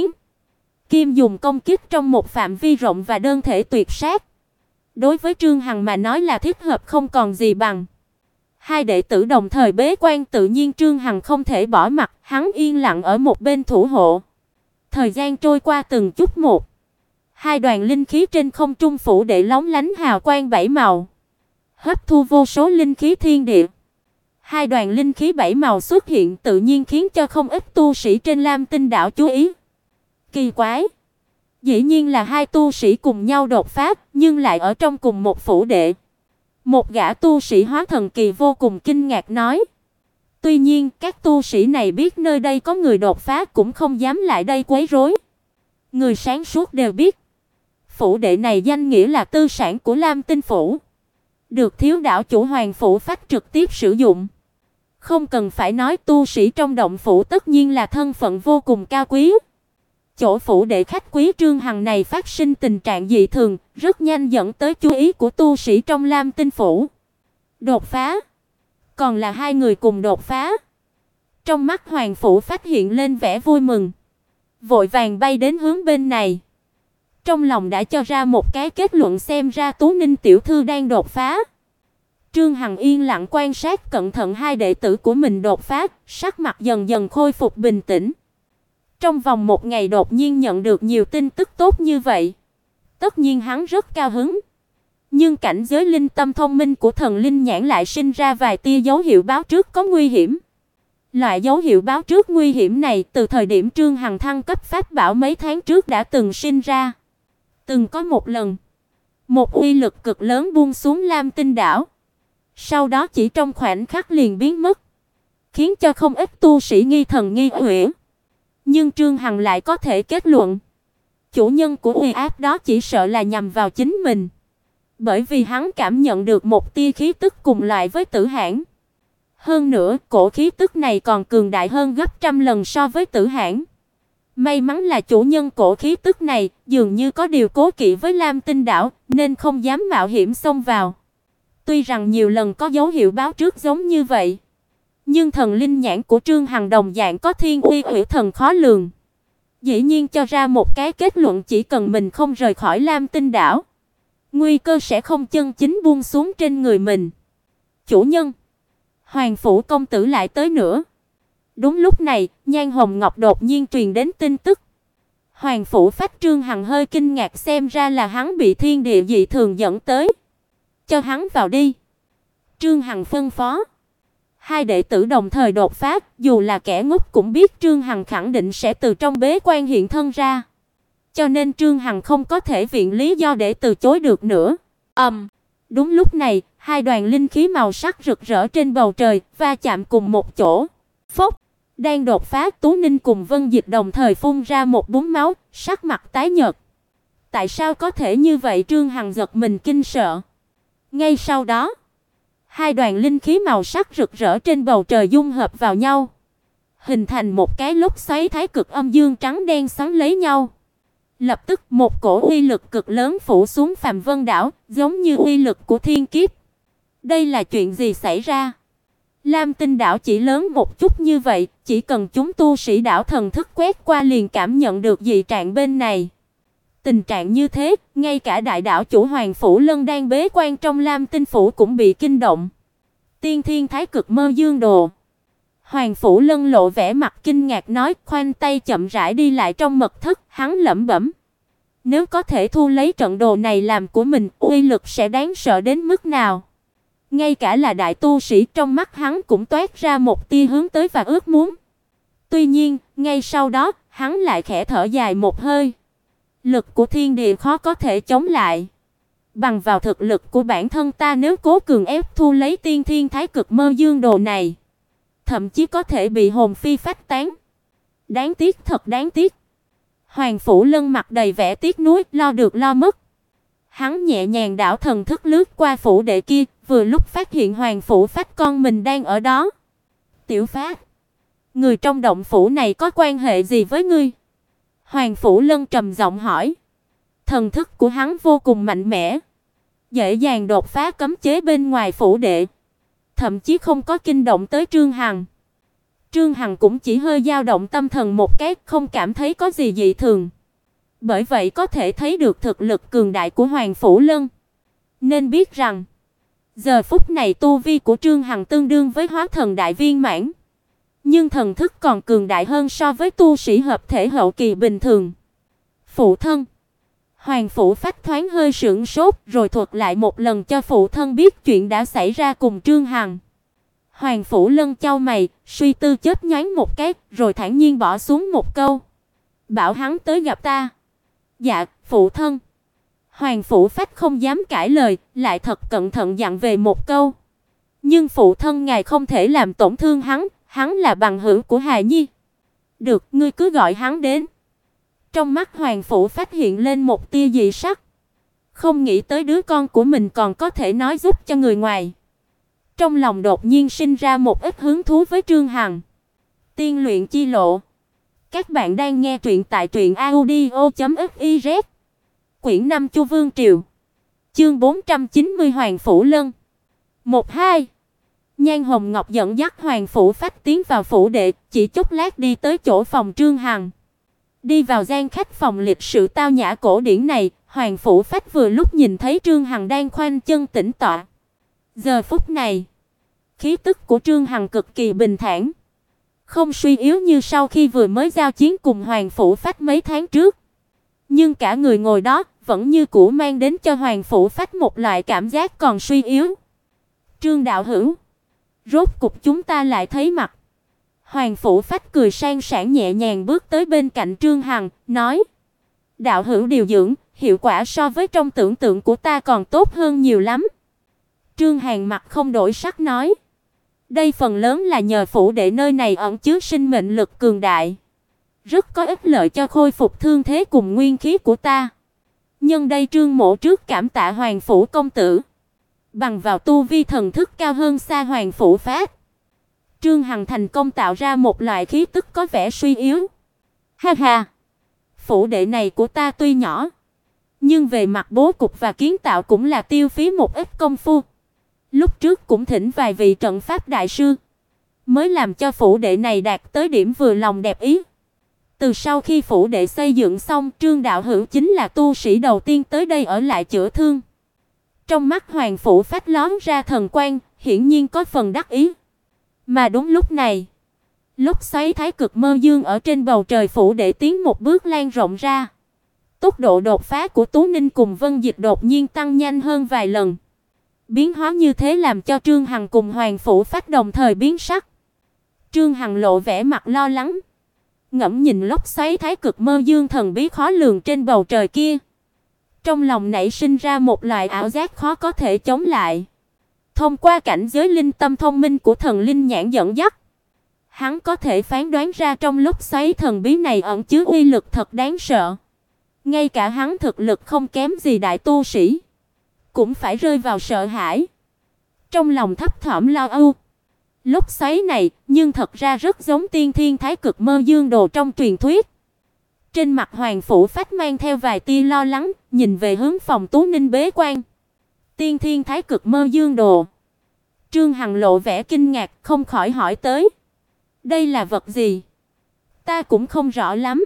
kim dùng công kích trong một phạm vi rộng và đơn thể tuyệt sát. Đối với Trương Hằng mà nói là thích hợp không còn gì bằng. Hai đệ tử đồng thời bế quan, tự nhiên Trương Hằng không thể bỏ mặc, hắn yên lặng ở một bên thủ hộ. Thời gian trôi qua từng chút một, hai đoàn linh khí trên không trung phủ đệ lóng lánh hào quang bảy màu, hấp thu vô số linh khí thiên địa. Hai đoàn linh khí bảy màu xuất hiện tự nhiên khiến cho không ít tu sĩ trên Lam Tinh đảo chú ý. Kỳ quái, dĩ nhiên là hai tu sĩ cùng nhau đột phá, nhưng lại ở trong cùng một phủ đệ. Một gã tu sĩ hóa thần kỳ vô cùng kinh ngạc nói. Tuy nhiên, các tu sĩ này biết nơi đây có người đột phá cũng không dám lại đây quấy rối. Người sáng suốt đều biết, phủ đệ này danh nghĩa là tư sản của Lam Tinh phủ, được thiếu đảo chủ Hoàng phủ phách trực tiếp sử dụng. Không cần phải nói, tu sĩ trong động phủ tất nhiên là thân phận vô cùng cao quý. Chỗ phủ đệ khách quý Trương Hằng này phát sinh tình trạng dị thường, rất nhanh dẫn tới chú ý của tu sĩ trong Lam Tinh phủ. Đột phá, còn là hai người cùng đột phá. Trong mắt Hoàng phủ phát hiện lên vẻ vui mừng, vội vàng bay đến hướng bên này. Trong lòng đã cho ra một cái kết luận, xem ra Tú Ninh tiểu thư đang đột phá. Trương Hằng yên lặng quan sát cẩn thận hai đệ tử của mình đột phá, sắc mặt dần dần khôi phục bình tĩnh. Trong vòng một ngày đột nhiên nhận được nhiều tin tức tốt như vậy, tất nhiên hắn rất cao hứng. Nhưng cảnh giới linh tâm thông minh của thần linh nhãn lại sinh ra vài tia dấu hiệu báo trước có nguy hiểm. Loại dấu hiệu báo trước nguy hiểm này từ thời điểm Trương Hằng thăng cấp pháp bảo mấy tháng trước đã từng sinh ra. Từng có một lần, một uy lực cực lớn buông xuống Lam Tinh đảo, sau đó chỉ trong khoảnh khắc liền biến mất, khiến cho không ít tu sĩ nghi thần nghi quỷ. Nhưng Trương Hằng lại có thể kết luận, chủ nhân của uy áp đó chỉ sợ là nhằm vào chính mình, bởi vì hắn cảm nhận được một tia khí tức cùng loại với Tử Hãn. Hơn nữa, cổ khí tức này còn cường đại hơn gấp trăm lần so với Tử Hãn. May mắn là chủ nhân cổ khí tức này dường như có điều cố kỵ với Lam Tinh đảo, nên không dám mạo hiểm xông vào. Tuy rằng nhiều lần có dấu hiệu báo trước giống như vậy, nhưng thần linh nhãn của Trương Hằng đồng dạng có thiên uy ủy thần khó lường. Dĩ nhiên cho ra một cái kết luận, chỉ cần mình không rời khỏi Lam Tinh đảo, nguy cơ sẽ không chân chính buông xuống trên người mình. Chủ nhân, Hoàng phủ công tử lại tới nữa. Đúng lúc này, Nhan Hồng Ngọc đột nhiên truyền đến tin tức. Hoàng phủ phách Trương Hằng hơi kinh ngạc, xem ra là hắn bị thiên địa dị thường dẫn tới. Cho hắn vào đi. Trương Hằng phân phó. Hai đệ tử đồng thời đột phá, dù là kẻ ngốc cũng biết Trương Hằng khẳng định sẽ từ trong bế quan hiện thân ra. Cho nên Trương Hằng không có thể viện lý do để từ chối được nữa. Đúng lúc này, hai đoàn linh khí màu sắc rực rỡ trên bầu trời va chạm cùng một chỗ. Phốc, đang đột phá, Tú Ninh cùng Vân Dịch đồng thời phun ra một búng máu, sắc mặt tái nhợt. Tại sao có thể như vậy? Trương Hằng giật mình kinh sợ. Ngay sau đó, hai đoàn linh khí màu sắc rực rỡ trên bầu trời dung hợp vào nhau, hình thành một cái lốc xoáy thái cực âm dương trắng đen xoắn lấy nhau. Lập tức một cổ uy lực cực lớn phủ xuống Phàm Vân đảo, giống như uy lực của thiên kiếp. Đây là chuyện gì xảy ra? Lam Tinh đảo chỉ lớn một chút như vậy, chỉ cần chúng tu sĩ đảo thần thức quét qua liền cảm nhận được dị trạng bên này. Tình trạng như thế, ngay cả đại đảo chủ Hoàng phủ Lân đang bế quan trong Lam Tinh phủ cũng bị kinh động. Tiên Thiên Thái Cực Mơ Dương Đồ, Hoàng Phủ Lân lộ vẻ mặt kinh ngạc nói, khoanh tay chậm rãi đi lại trong mật thất, hắn lẩm bẩm. Nếu có thể thu lấy trận đồ này làm của mình, uy lực sẽ đáng sợ đến mức nào. Ngay cả là đại tu sĩ trong mắt hắn cũng toát ra một tia hướng tới và ước muốn. Tuy nhiên, ngay sau đó, hắn lại khẽ thở dài một hơi. Lực của thiên địa khó có thể chống lại. Bằng vào thực lực của bản thân ta, nếu cố cường ép thu lấy Tiên Thiên Thái Cực Mơ Dương Đồ này, thậm chí có thể bị hồn phi phách tán. Đáng tiếc, thật đáng tiếc. Hoàng Phủ Lân mặt đầy vẻ tiếc nuối, lo được lo mất. Hắn nhẹ nhàng đảo thần thức lướt qua phủ đệ kia, vừa lúc phát hiện Hoàng Phủ Phách con mình đang ở đó. Tiểu Phát, người trong động phủ này có quan hệ gì với ngươi? Hoàng Phủ Lân trầm giọng hỏi. Thần thức của hắn vô cùng mạnh mẽ, dễ dàng đột phá cấm chế bên ngoài phủ đệ, thậm chí không có kinh động tới Trương Hằng. Trương Hằng cũng chỉ hơi dao động tâm thần một cái, không cảm thấy có gì dị thường. Bởi vậy có thể thấy được thực lực cường đại của Hoàng Phủ Lân. Nên biết rằng, giờ phút này tu vi của Trương Hằng tương đương với hóa thần đại viên mãn, nhưng thần thức còn cường đại hơn so với tu sĩ hợp thể hậu kỳ bình thường. Phụ thân. Hoàng Phủ Phách thoáng hơi sững sốt, rồi thuật lại một lần cho phụ thân biết chuyện đã xảy ra cùng Trương Hằng. Hoàng Phủ Lân chau mày, suy tư chớp nhoáng một cái, rồi thản nhiên bỏ xuống một câu. Bảo hắn tới gặp ta. Dạ, phụ thân. Hoàng Phủ Phách không dám cãi lời, lại thật cẩn thận dặn về một câu. Nhưng phụ thân ngài không thể làm tổn thương hắn là bằng hữu của Hà Nhi. Được, ngươi cứ gọi hắn đến. Trong mắt Hoàng Phủ Phách hiện lên một tia dị sắc. Không nghĩ tới đứa con của mình còn có thể nói giúp cho người ngoài. Trong lòng đột nhiên sinh ra một ít hứng thú với Trương Hằng. Tiên luyện chi lộ. Các bạn đang nghe truyện tại truyệnaudio.fiz. Quyển 5 Chu Vương Triều. Chương 490 Hoàng Phủ Lân. 1-2. Nhan Hồng Ngọc dẫn dắt Hoàng Phủ Phách tiến vào phủ đệ, chỉ chốc lát đi tới chỗ phòng Trương Hằng. Đi vào gian khách phòng lịch sự tao nhã cổ điển này, Hoàng Phủ Phách vừa lúc nhìn thấy Trương Hằng đang khoanh chân tĩnh tọa. Giờ phút này, khí tức của Trương Hằng cực kỳ bình thản, không suy yếu như sau khi vừa mới giao chiến cùng Hoàng Phủ Phách mấy tháng trước. Nhưng cả người ngồi đó vẫn như cũ mang đến cho Hoàng Phủ Phách một loại cảm giác còn suy yếu. Trương đạo hữu, rốt cục chúng ta lại thấy mặt. Hoàng Phủ Phách cười sang sảng nhẹ nhàng bước tới bên cạnh Trương Hằng, nói: "Đạo hữu điều dưỡng, hiệu quả so với trong tưởng tượng của ta còn tốt hơn nhiều lắm." Trương Hằng mặt không đổi sắc nói: "Đây phần lớn là nhờ phủ đệ nơi này ẩn chứa sinh mệnh lực cường đại, rất có ích lợi cho khôi phục thương thế cùng nguyên khí của ta. Nhân đây Trương mỗ trước cảm tạ Hoàng phủ công tử." Bằng vào tu vi thần thức cao hơn xa Hoàng Phủ Phách, Trương Hằng thành công tạo ra một loại khí tức có vẻ suy yếu. Ha ha, phủ đệ này của ta tuy nhỏ, nhưng về mặt bố cục và kiến tạo cũng là tiêu phí một ít công phu. Lúc trước cũng thỉnh vài vị trận pháp đại sư, mới làm cho phủ đệ này đạt tới điểm vừa lòng đẹp ý. Từ sau khi phủ đệ xây dựng xong, Trương đạo hữu chính là tu sĩ đầu tiên tới đây ở lại chữa thương. Trong mắt Hoàng Phủ Phách lóe ra thần quang, hiển nhiên có phần đắc ý. Mà đúng lúc này, lốc xoáy Thái Cực Mơ Dương ở trên bầu trời phủ đệ tiến một bước lan rộng ra. Tốc độ đột phá của Tú Ninh cùng Vân Dịch đột nhiên tăng nhanh hơn vài lần. Biến hóa như thế làm cho Trương Hằng cùng Hoàng Phủ Phách đồng thời biến sắc. Trương Hằng lộ vẻ mặt lo lắng, ngẫm nhìn lốc xoáy Thái Cực Mơ Dương thần bí khó lường trên bầu trời kia. Trong lòng nảy sinh ra một loại ảo giác khó có thể chống lại. Thông qua cảnh giới linh tâm thông minh của thần linh nhãn dẫn dắt, hắn có thể phán đoán ra trong lốc xoáy thần bí này ẩn chứa uy lực thật đáng sợ. Ngay cả hắn thực lực không kém gì đại tu sĩ, cũng phải rơi vào sợ hãi. Trong lòng thấp thỏm lo âu. Lốc xoáy này nhưng thật ra rất giống Tiên Thiên Thái Cực Mơ Dương Đồ trong truyền thuyết. Trên mặt Hoàng Phủ Phách mang theo vài tia lo lắng, nhìn về hướng phòng Tú Ninh bế quan. Tiên Thiên Thái Cực Mơ Dương Đồ. Trương Hằng lộ vẻ kinh ngạc, không khỏi hỏi tới: "Đây là vật gì? Ta cũng không rõ lắm.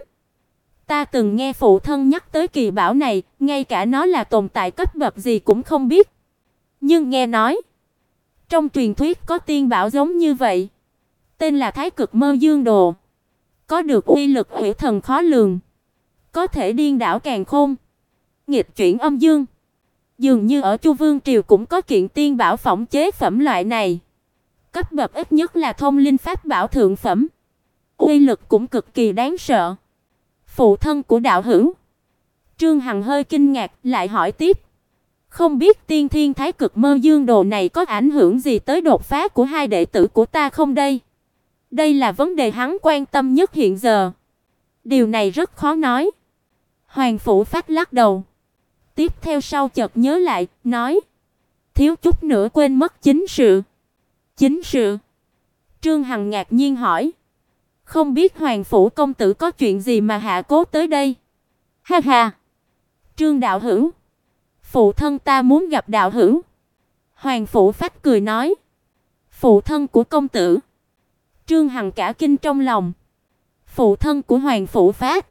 Ta từng nghe phụ thân nhắc tới kỳ bảo này, ngay cả nó là tồn tại cấp bậc gì cũng không biết. Nhưng nghe nói, trong truyền thuyết có tiên bảo giống như vậy, tên là Thái Cực Mơ Dương Đồ, có được uy lực hủy thần khó lường, có thể điên đảo càn khôn, nghịch chuyển âm dương. Dường như ở Chu Vương triều cũng có kiện tiên bảo phỏng chế phẩm loại này, cấp bậc ít nhất là thông linh pháp bảo thượng phẩm, uy lực cũng cực kỳ đáng sợ. Phụ thân của đạo hữu. Trương Hằng hơi kinh ngạc, lại hỏi tiếp, không biết Tiên Thiên Thái Cực Mơ Dương Đồ này có ảnh hưởng gì tới đột phá của hai đệ tử của ta không đây? Đây là vấn đề hắn quan tâm nhất hiện giờ. Điều này rất khó nói. Hoàng Phủ Phách lắc đầu. Tiếp theo sau chợt nhớ lại, nói, thiếu chút nữa quên mất chính sự. Chính sự? Trương Hằng ngạc nhiên hỏi, không biết Hoàng Phủ công tử có chuyện gì mà hạ cố tới đây? Ha ha. Trương đạo hữu, phụ thân ta muốn gặp đạo hữu. Hoàng Phủ Phách cười nói, phụ thân của công tử? Trương Hằng cả kinh trong lòng. Phụ thân của Hoàng Phủ Phách,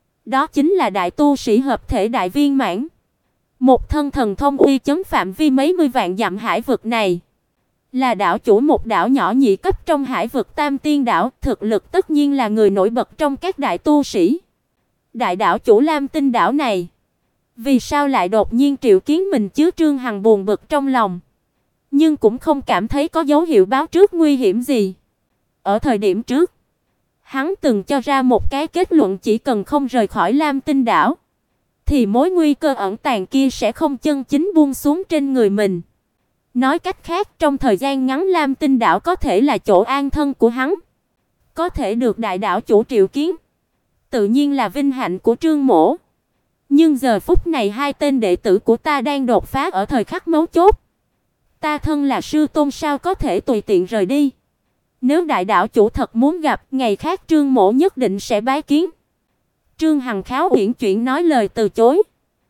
đó chính là đại tu sĩ hợp thể đại viên mãn, một thân thần thông uy chấn phạm vi mấy mươi vạn dặm hải vực này, là đảo chủ một đảo nhỏ nhị cấp trong hải vực Tam Tiên đảo, thực lực tất nhiên là người nổi bật trong các đại tu sĩ. Đại đảo chủ Lam Tinh đảo này, vì sao lại đột nhiên triệu kiến mình chứ? Trương Hằng buồn bực trong lòng, nhưng cũng không cảm thấy có dấu hiệu báo trước nguy hiểm gì. Ở thời điểm trước, hắn từng cho ra một cái kết luận, chỉ cần không rời khỏi Lam Tinh đảo, thì mối nguy cơ ẩn tàng kia sẽ không chân chính buông xuống trên người mình. Nói cách khác, trong thời gian ngắn Lam Tinh đảo có thể là chỗ an thân của hắn. Có thể được đại đảo chủ triệu kiến, tự nhiên là vinh hạnh của Trương Mỗ. Nhưng giờ phút này hai tên đệ tử của ta đang đột phá ở thời khắc mấu chốt. Ta thân là sư tôn sao có thể tùy tiện rời đi. Nếu đại đảo chủ thật muốn gặp, ngày khác Trương Mỗ nhất định sẽ bái kiến. Trương Hằng kháo uyển chuyển nói lời từ chối,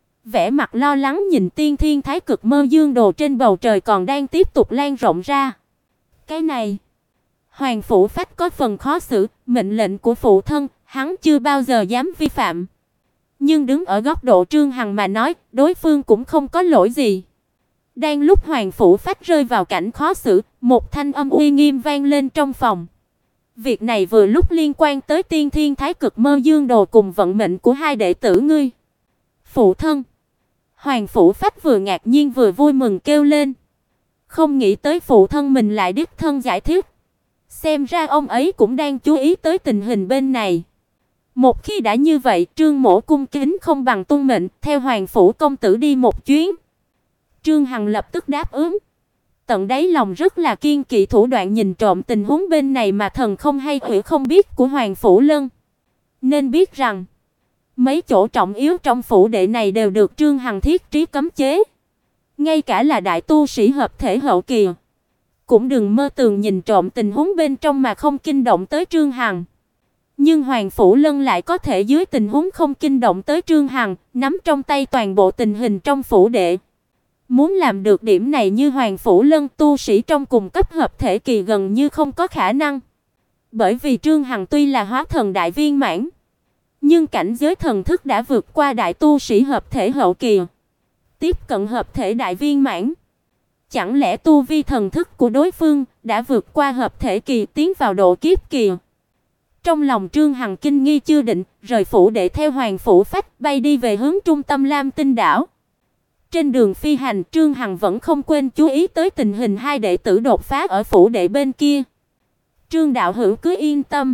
vẻ mặt lo lắng nhìn Tiên Thiên Thái Cực Mơ Dương Đồ trên bầu trời còn đang tiếp tục lan rộng ra. Cái này, Hoàng Phủ Phách có phần khó xử, mệnh lệnh của phụ thân, hắn chưa bao giờ dám vi phạm. Nhưng đứng ở góc độ Trương Hằng mà nói, đối phương cũng không có lỗi gì. Đang lúc Hoàng Phủ Phách rơi vào cảnh khó xử, một thanh âm uy nghiêm vang lên trong phòng. Việc này vừa lúc liên quan tới Tiên Thiên Thái Cực Mơ Dương Đồ cùng vận mệnh của hai đệ tử ngươi. Phụ thân. Hoàng Phủ Phách vừa ngạc nhiên vừa vui mừng kêu lên. Không nghĩ tới phụ thân mình lại đích thân giải thích. Xem ra ông ấy cũng đang chú ý tới tình hình bên này. Một khi đã như vậy, Trương Mỗ cung kính không bằng tuân mệnh, theo Hoàng Phủ công tử đi một chuyến. Trương Hằng lập tức đáp ứng. Tận đáy lòng rất là kiên kỵ thủ đoạn nhìn trộm tình huống bên này mà thần không hay quỷ không biết của Hoàng Phủ Lân. Nên biết rằng, mấy chỗ trọng yếu trong phủ đệ này đều được Trương Hằng thiết trí cấm chế. Ngay cả là đại tu sĩ hợp thể hậu kỳ, cũng đừng mơ tưởng nhìn trộm tình huống bên trong mà không kinh động tới Trương Hằng. Nhưng Hoàng Phủ Lân lại có thể dưới tình huống không kinh động tới Trương Hằng, nắm trong tay toàn bộ tình hình trong phủ đệ. Muốn làm được điểm này như Hoàng Phủ Lân, tu sĩ trong cùng cấp hợp thể kỳ gần như không có khả năng. Bởi vì Trương Hằng tuy là hóa thần đại viên mãn, nhưng cảnh giới thần thức đã vượt qua đại tu sĩ hợp thể hậu kỳ, tiếp cận hợp thể đại viên mãn. Chẳng lẽ tu vi thần thức của đối phương đã vượt qua hợp thể kỳ tiến vào độ kiếp kỳ? Trong lòng Trương Hằng kinh nghi chưa định, rời phủ để theo Hoàng Phủ Phách bay đi về hướng trung tâm Lam Tinh đảo. Trên đường phi hành, Trương Hằng vẫn không quên chú ý tới tình hình hai đệ tử đột phá ở phủ đệ bên kia. Trương đạo hữu cứ yên tâm,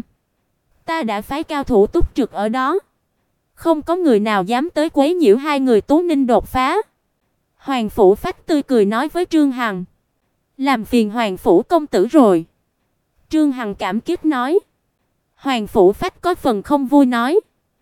ta đã phái cao thủ túc trực ở đó, không có người nào dám tới quấy nhiễu hai người Tú Ninh đột phá. Hoàng Phủ Phách tươi cười nói với Trương Hằng. Làm phiền Hoàng Phủ công tử rồi. Trương Hằng cảm kích nói. Hoàng Phủ Phách có phần không vui nói.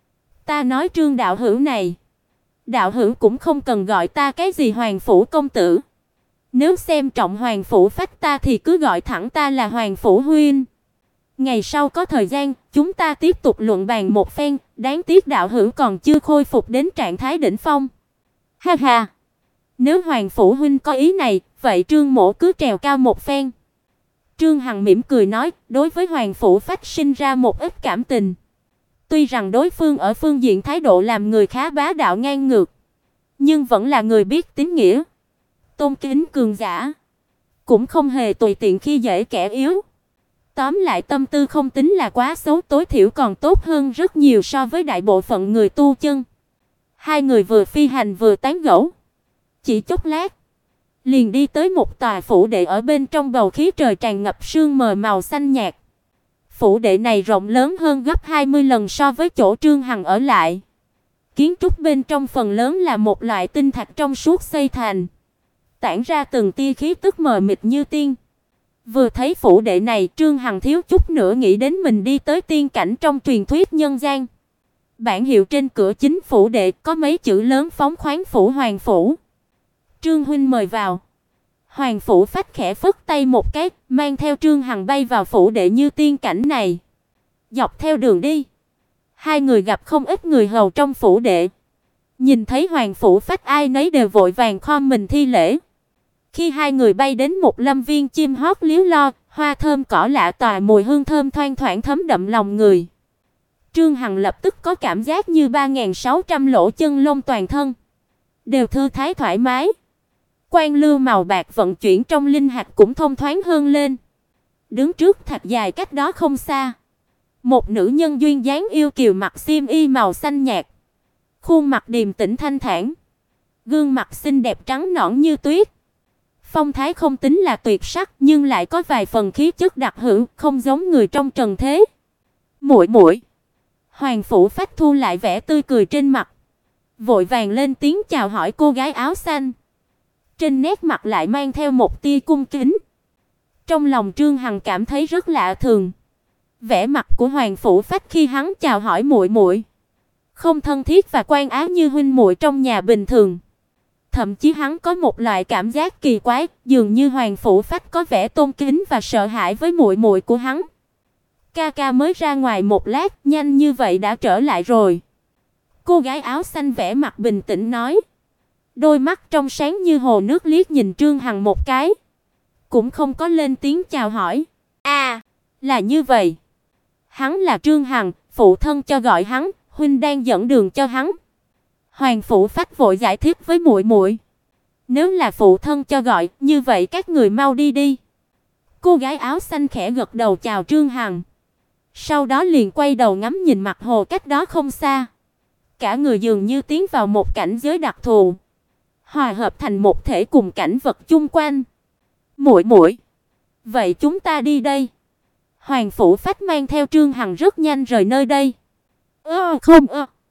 Ta nói Trương đạo hữu này, đạo hữu cũng không cần gọi ta cái gì Hoàng Phủ công tử. Nếu xem trọng Hoàng Phủ Phách ta thì cứ gọi thẳng ta là Hoàng Phủ huynh. Ngày sau có thời gian, chúng ta tiếp tục luận bàn một phen, đáng tiếc đạo hữu còn chưa khôi phục đến trạng thái đỉnh phong. Ha ha. Nếu Hoàng Phủ huynh có ý này, vậy Trương Mỗ cứ trèo cao một phen. Trương Hằng mỉm cười nói, đối với Hoàng Phủ Phách sinh ra một ít cảm tình. Tuy rằng đối phương ở phương diện thái độ làm người khá bá đạo ngang ngược, nhưng vẫn là người biết tín nghĩa, tôn kính cường giả, cũng không hề tùy tiện khi dễ kẻ yếu. Tóm lại tâm tư không tính là quá xấu, tối thiểu còn tốt hơn rất nhiều so với đại bộ phận người tu chân. Hai người vừa phi hành vừa tán gẫu. Chỉ chốc lát, liền đi tới một tòa phủ đệ, ở bên trong bầu khí trời tràn ngập sương mờ màu xanh nhạt. Phủ đệ này rộng lớn hơn gấp 20 lần so với chỗ Trương Hằng ở lại. Kiến trúc bên trong phần lớn là một loại tinh thạch trong suốt xây thành, tản ra từng tia khí tức mờ mịt như tiên. Vừa thấy phủ đệ này, Trương Hằng thiếu chút nữa nghĩ đến mình đi tới tiên cảnh trong truyền thuyết nhân gian. Bảng hiệu trên cửa chính phủ đệ có mấy chữ lớn phóng khoáng phủ Hoàng phủ. Trương huynh mời vào. Hoàng phủ Phách khẽ phất tay một cái, mang theo Trương Hằng bay vào phủ đệ như tiên cảnh này. Dọc theo đường đi, hai người gặp không ít người hầu trong phủ đệ. Nhìn thấy Hoàng phủ Phách, ai nấy đều vội vàng khom mình thi lễ. Khi hai người bay đến một lâm viên chim hót líu lo, hoa thơm cỏ lạ tỏa mùi hương thơm thoang thoảng thấm đậm lòng người. Trương Hằng lập tức có cảm giác như 3600 lỗ chân lông toàn thân đều thư thái thoải mái. Quan lưu màu bạc vận chuyển trong linh hạch cũng thông thoáng hơn lên. Đứng trước thạch dài cách đó không xa, một nữ nhân duyên dáng yêu kiều mặc xiêm y màu xanh nhạt, khuôn mặt điềm tĩnh thanh thản, gương mặt xinh đẹp trắng nõn như tuyết. Phong thái không tính là tuyệt sắc, nhưng lại có vài phần khí chất đặc hữu, không giống người trong trần thế. Muội muội. Hoàng phủ Phách thu lại vẻ tươi cười trên mặt, vội vàng lên tiếng chào hỏi cô gái áo xanh. Trên nét mặt lại mang theo một tia cung kính. Trong lòng Trương Hằng cảm thấy rất lạ thường. Vẻ mặt của Hoàng phủ Phách khi hắn chào hỏi muội muội, không thân thiết và quan ái như huynh muội trong nhà bình thường. Thậm chí hắn có một loại cảm giác kỳ quái, dường như Hoàng phủ Phách có vẻ tôn kính và sợ hãi với muội muội của hắn. Ca ca mới ra ngoài một lát, nhanh như vậy đã trở lại rồi. Cô gái áo xanh vẻ mặt bình tĩnh nói. Đôi mắt trong sáng như hồ nước liếc nhìn Trương Hằng một cái, cũng không có lên tiếng chào hỏi. À, là như vậy. Hắn là Trương Hằng, phụ thân cho gọi hắn, huynh đang dẫn đường cho hắn. Hoàng phủ Phách vội giải thích với muội muội. Nếu là phụ thân cho gọi, như vậy các người mau đi đi. Cô gái áo xanh khẽ gật đầu chào Trương Hằng, sau đó liền quay đầu ngắm nhìn mặt hồ cách đó không xa. Cả người dường như tiến vào một cảnh giới đặc thù, hòa hợp thành một thể cùng cảnh vật chung quanh. Muội muội, vậy chúng ta đi đây. Hoàng phủ Phách mang theo Trương Hằng rất nhanh rời nơi đây. Không.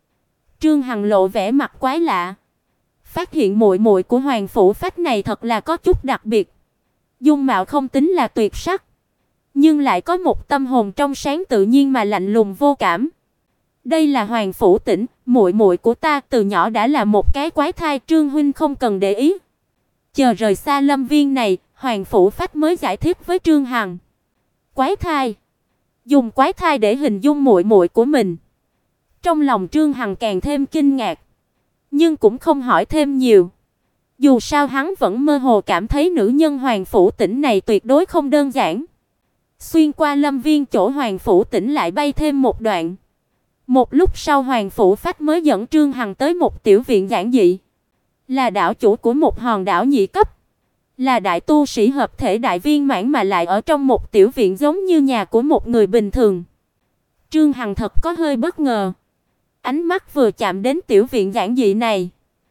Trương Hằng lộ vẻ mặt quái lạ, phát hiện muội muội của Hoàng phủ Phách này thật là có chút đặc biệt. Dung mạo không tính là tuyệt sắc, nhưng lại có một tâm hồn trong sáng tự nhiên mà lạnh lùng vô cảm. Đây là Hoàng phủ Tĩnh, muội muội của ta, từ nhỏ đã là một cái quái thai, Trương huynh không cần để ý. Chờ rời xa lâm viên này, Hoàng phủ Phách mới giải thích với Trương Hằng. Quái thai? Dùng quái thai để hình dung muội muội của mình. Trong lòng Trương Hằng càng thêm kinh ngạc, nhưng cũng không hỏi thêm nhiều. Dù sao hắn vẫn mơ hồ cảm thấy nữ nhân Hoàng phủ Tĩnh này tuyệt đối không đơn giản. Xuyên qua lâm viên chỗ Hoàng phủ Tĩnh lại bay thêm một đoạn. Một lúc sau Hoàng phủ Phách mới dẫn Trương Hằng tới một tiểu viện giản dị. Là đảo chủ của một hòn đảo nhị cấp, là đại tu sĩ hợp thể đại viên mãn mà lại ở trong một tiểu viện giống như nhà của một người bình thường. Trương Hằng thật có hơi bất ngờ. Ánh mắt vừa chạm đến tiểu viện giản dị này,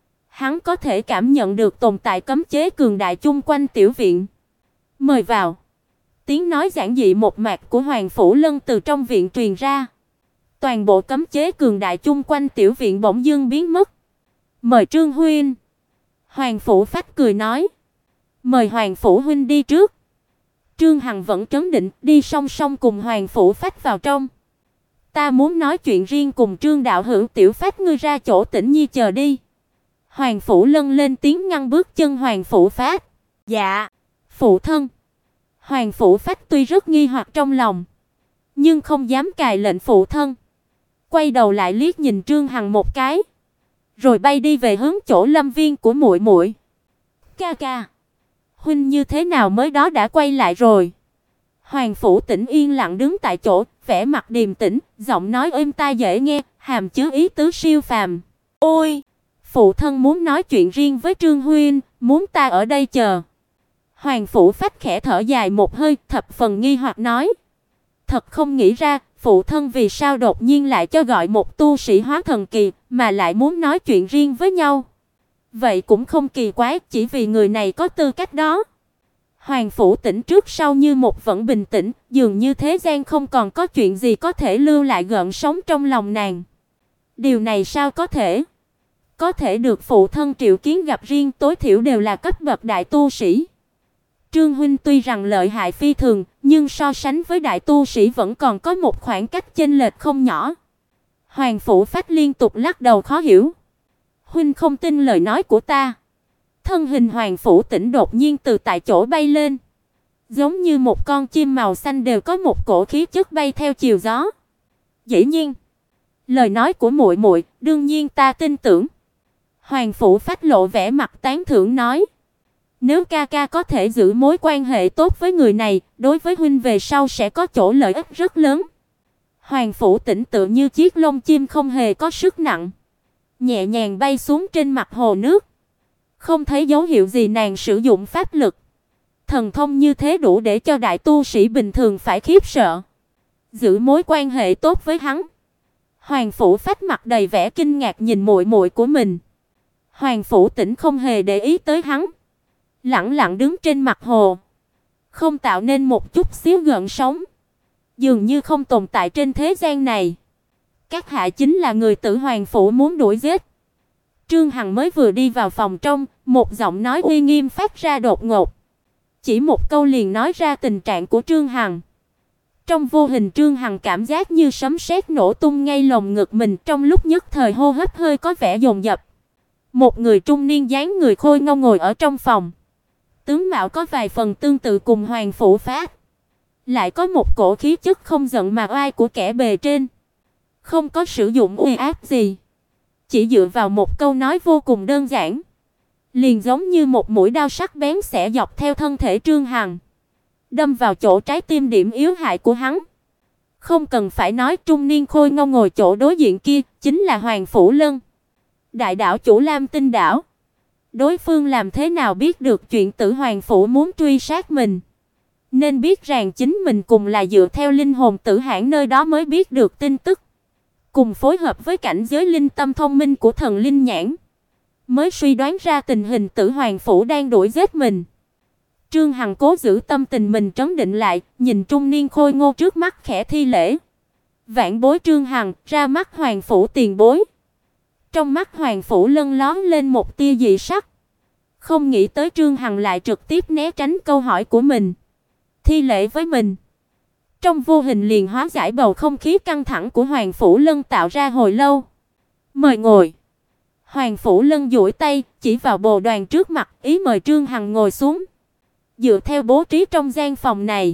hắn có thể cảm nhận được tồn tại cấm chế cường đại chung quanh tiểu viện. Mời vào. Tiếng nói giản dị một mạc của Hoàng phủ Lân từ trong viện truyền ra. Toàn bộ cấm chế cường đại chung quanh tiểu viện bỗng dưng biến mất. Mời Trương huynh. Hoàng phủ Phách cười nói. Mời Hoàng phủ huynh đi trước. Trương Hằng vẫn trấn định, đi song song cùng Hoàng phủ Phách vào trong. Ta muốn nói chuyện riêng cùng Trương đạo hữu, tiểu Phách ngươi ra chỗ Tĩnh Nhi chờ đi. Hoàng phủ Lân lên tiếng ngăn bước chân Hoàng phủ Phách. Dạ, phụ thân. Hoàng phủ Phách tuy rất nghi hoặc trong lòng, nhưng không dám cài lệnh phụ thân. Quay đầu lại liếc nhìn Trương Hằng một cái, rồi bay đi về hướng chỗ lâm viên của muội muội. Ca ca, huynh như thế nào mới đó đã quay lại rồi? Hoàng phủ Tĩnh yên lặng đứng tại chỗ, vẻ mặt điềm tĩnh, giọng nói êm tai dễ nghe, hàm chứa ý tứ siêu phàm. Ôi, phụ thân muốn nói chuyện riêng với Trương huynh, muốn ta ở đây chờ. Hoàng phủ Phách khẽ thở dài một hơi, thập phần nghi hoặc nói. thật không nghĩ ra, phụ thân vì sao đột nhiên lại cho gọi một tu sĩ hóa thần kỳ, mà lại muốn nói chuyện riêng với nhau. Vậy cũng không kỳ quái, chỉ vì người này có tư cách đó. Hoàng Phủ Tỉnh trước sau như một vẫn bình tĩnh, dường như thế gian không còn có chuyện gì có thể lưu lại gợn sóng trong lòng nàng. Điều này sao có thể? Có thể được phụ thân triệu kiến gặp riêng tối thiểu đều là cấp bậc đại tu sĩ. Trương huynh tuy rằng lợi hại phi thường, nhưng so sánh với đại tu sĩ vẫn còn có một khoảng cách chênh lệch không nhỏ. Hoàng Phủ Phách liên tục lắc đầu khó hiểu. Huynh không tin lời nói của ta. Thân hình Hoàng Phủ Tỉnh đột nhiên từ tại chỗ bay lên, giống như một con chim màu xanh đều có một cổ khí chất bay theo chiều gió. Dĩ nhiên, lời nói của muội muội, đương nhiên ta tin tưởng. Hoàng Phủ Phách lộ vẻ mặt tán thưởng nói: Nếu ca ca có thể giữ mối quan hệ tốt với người này, đối với huynh về sau sẽ có chỗ lợi ích rất lớn. Hoàng Phủ Tỉnh tựa như chiếc lông chim không hề có sức nặng, nhẹ nhàng bay xuống trên mặt hồ nước. Không thấy dấu hiệu gì nàng sử dụng pháp lực. Thần thông như thế đủ để cho đại tu sĩ bình thường phải khiếp sợ. Giữ mối quan hệ tốt với hắn. Hoàng Phủ Phách mặt đầy vẻ kinh ngạc nhìn muội muội của mình. Hoàng Phủ Tỉnh không hề để ý tới hắn, lặng lặng đứng trên mặt hồ, không tạo nên một chút xíu gợn sóng, dường như không tồn tại trên thế gian này. Các hạ chính là người Tử Hoàng phủ muốn đuổi giết. Trương Hằng mới vừa đi vào phòng trong, một giọng nói uy nghiêm phát ra đột ngột. Chỉ một câu liền nói ra tình trạng của Trương Hằng. Trong vô hình Trương Hằng cảm giác như sấm sét nổ tung ngay lồng ngực mình, trong lúc nhất thời hô hấp hơi có vẻ dồn dập. Một người trung niên dáng người khôi ngô ngồi ở trong phòng. Tướng mạo có vài phần tương tự cùng Hoàng Phủ Phách, lại có một cổ khí chất không giận mà oai của kẻ bề trên. Không có sử dụng uy áp gì, chỉ dựa vào một câu nói vô cùng đơn giản, liền giống như một mũi đao sắc bén xẻ dọc theo thân thể Trương Hằng, đâm vào chỗ trái tim điểm yếu hại của hắn. Không cần phải nói, trung niên khôi ngô ngồi chỗ đối diện kia chính là Hoàng Phủ Lân, đại đảo chủ Lam Tinh đảo. Đối phương làm thế nào biết được chuyện Tử Hoàng phủ muốn truy sát mình? Nên biết rằng chính mình cùng là dựa theo linh hồn tử hãng nơi đó mới biết được tin tức, cùng phối hợp với cảnh giới linh tâm thông minh của thần linh nhãn, mới suy đoán ra tình hình Tử Hoàng phủ đang đuổi giết mình. Trương Hằng cố giữ tâm tình mình trấn định lại, nhìn trung niên khôi ngô trước mắt khẽ thi lễ. Vạn bối Trương Hằng, ra mắt Hoàng phủ tiền bối. Trong mắt Hoàng Phủ Lân lóe lên một tia dị sắc. Không nghĩ tới Trương Hằng lại trực tiếp né tránh câu hỏi của mình, thi lễ với mình. Trong vô hình liền hóa giải bầu không khí căng thẳng của Hoàng Phủ Lân tạo ra hồi lâu. Mời ngồi. Hoàng Phủ Lân duỗi tay chỉ vào bồ đoàn trước mặt, ý mời Trương Hằng ngồi xuống. Dựa theo bố trí trong gian phòng này,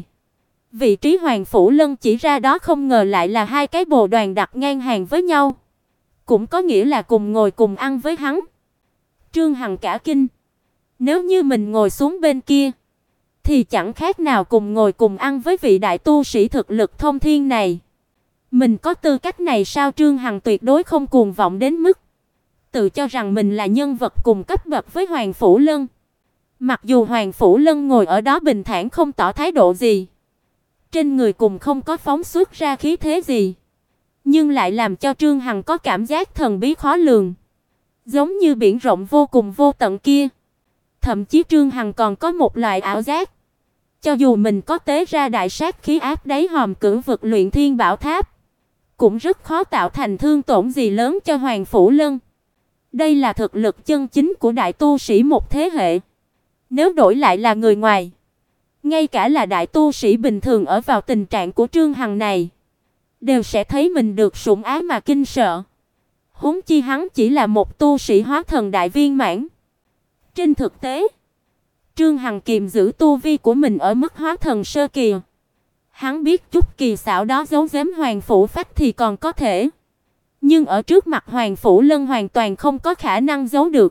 vị trí Hoàng Phủ Lân chỉ ra đó không ngờ lại là hai cái bồ đoàn đặt ngang hàng với nhau, cũng có nghĩa là cùng ngồi cùng ăn với hắn. Trương Hằng cả kinh, nếu như mình ngồi xuống bên kia thì chẳng khác nào cùng ngồi cùng ăn với vị đại tu sĩ thực lực thông thiên này. Mình có tư cách này sao? Trương Hằng tuyệt đối không cuồng vọng đến mức tự cho rằng mình là nhân vật cùng cấp bậc với Hoàng Phủ Lân. Mặc dù Hoàng Phủ Lân ngồi ở đó bình thản không tỏ thái độ gì, trên người cùng không có phóng xuất ra khí thế gì, nhưng lại làm cho Trương Hằng có cảm giác thần bí khó lường, giống như biển rộng vô cùng vô tận kia. Thậm chí Trương Hằng còn có một loại ảo giác, cho dù mình có tế ra đại sát khí áp đáy hòm cửu vực luyện thiên bảo tháp, cũng rất khó tạo thành thương tổn gì lớn cho Hoàng Phủ Lân. Đây là thực lực chân chính của đại tu sĩ một thế hệ. Nếu đổi lại là người ngoài, ngay cả là đại tu sĩ bình thường ở vào tình trạng của Trương Hằng này, đều sẽ thấy mình được sủng ái mà kinh sợ. Huống chi hắn chỉ là một tu sĩ hóa thần đại viên mãn. Trên thực tế, Trương Hằng kiềm giữ tu vi của mình ở mức hóa thần sơ kỳ. Hắn biết chút kỳ xảo đó giấu giếm Hoàng Phủ Phách thì còn có thể, nhưng ở trước mặt Hoàng Phủ Lân hoàn toàn không có khả năng giấu được.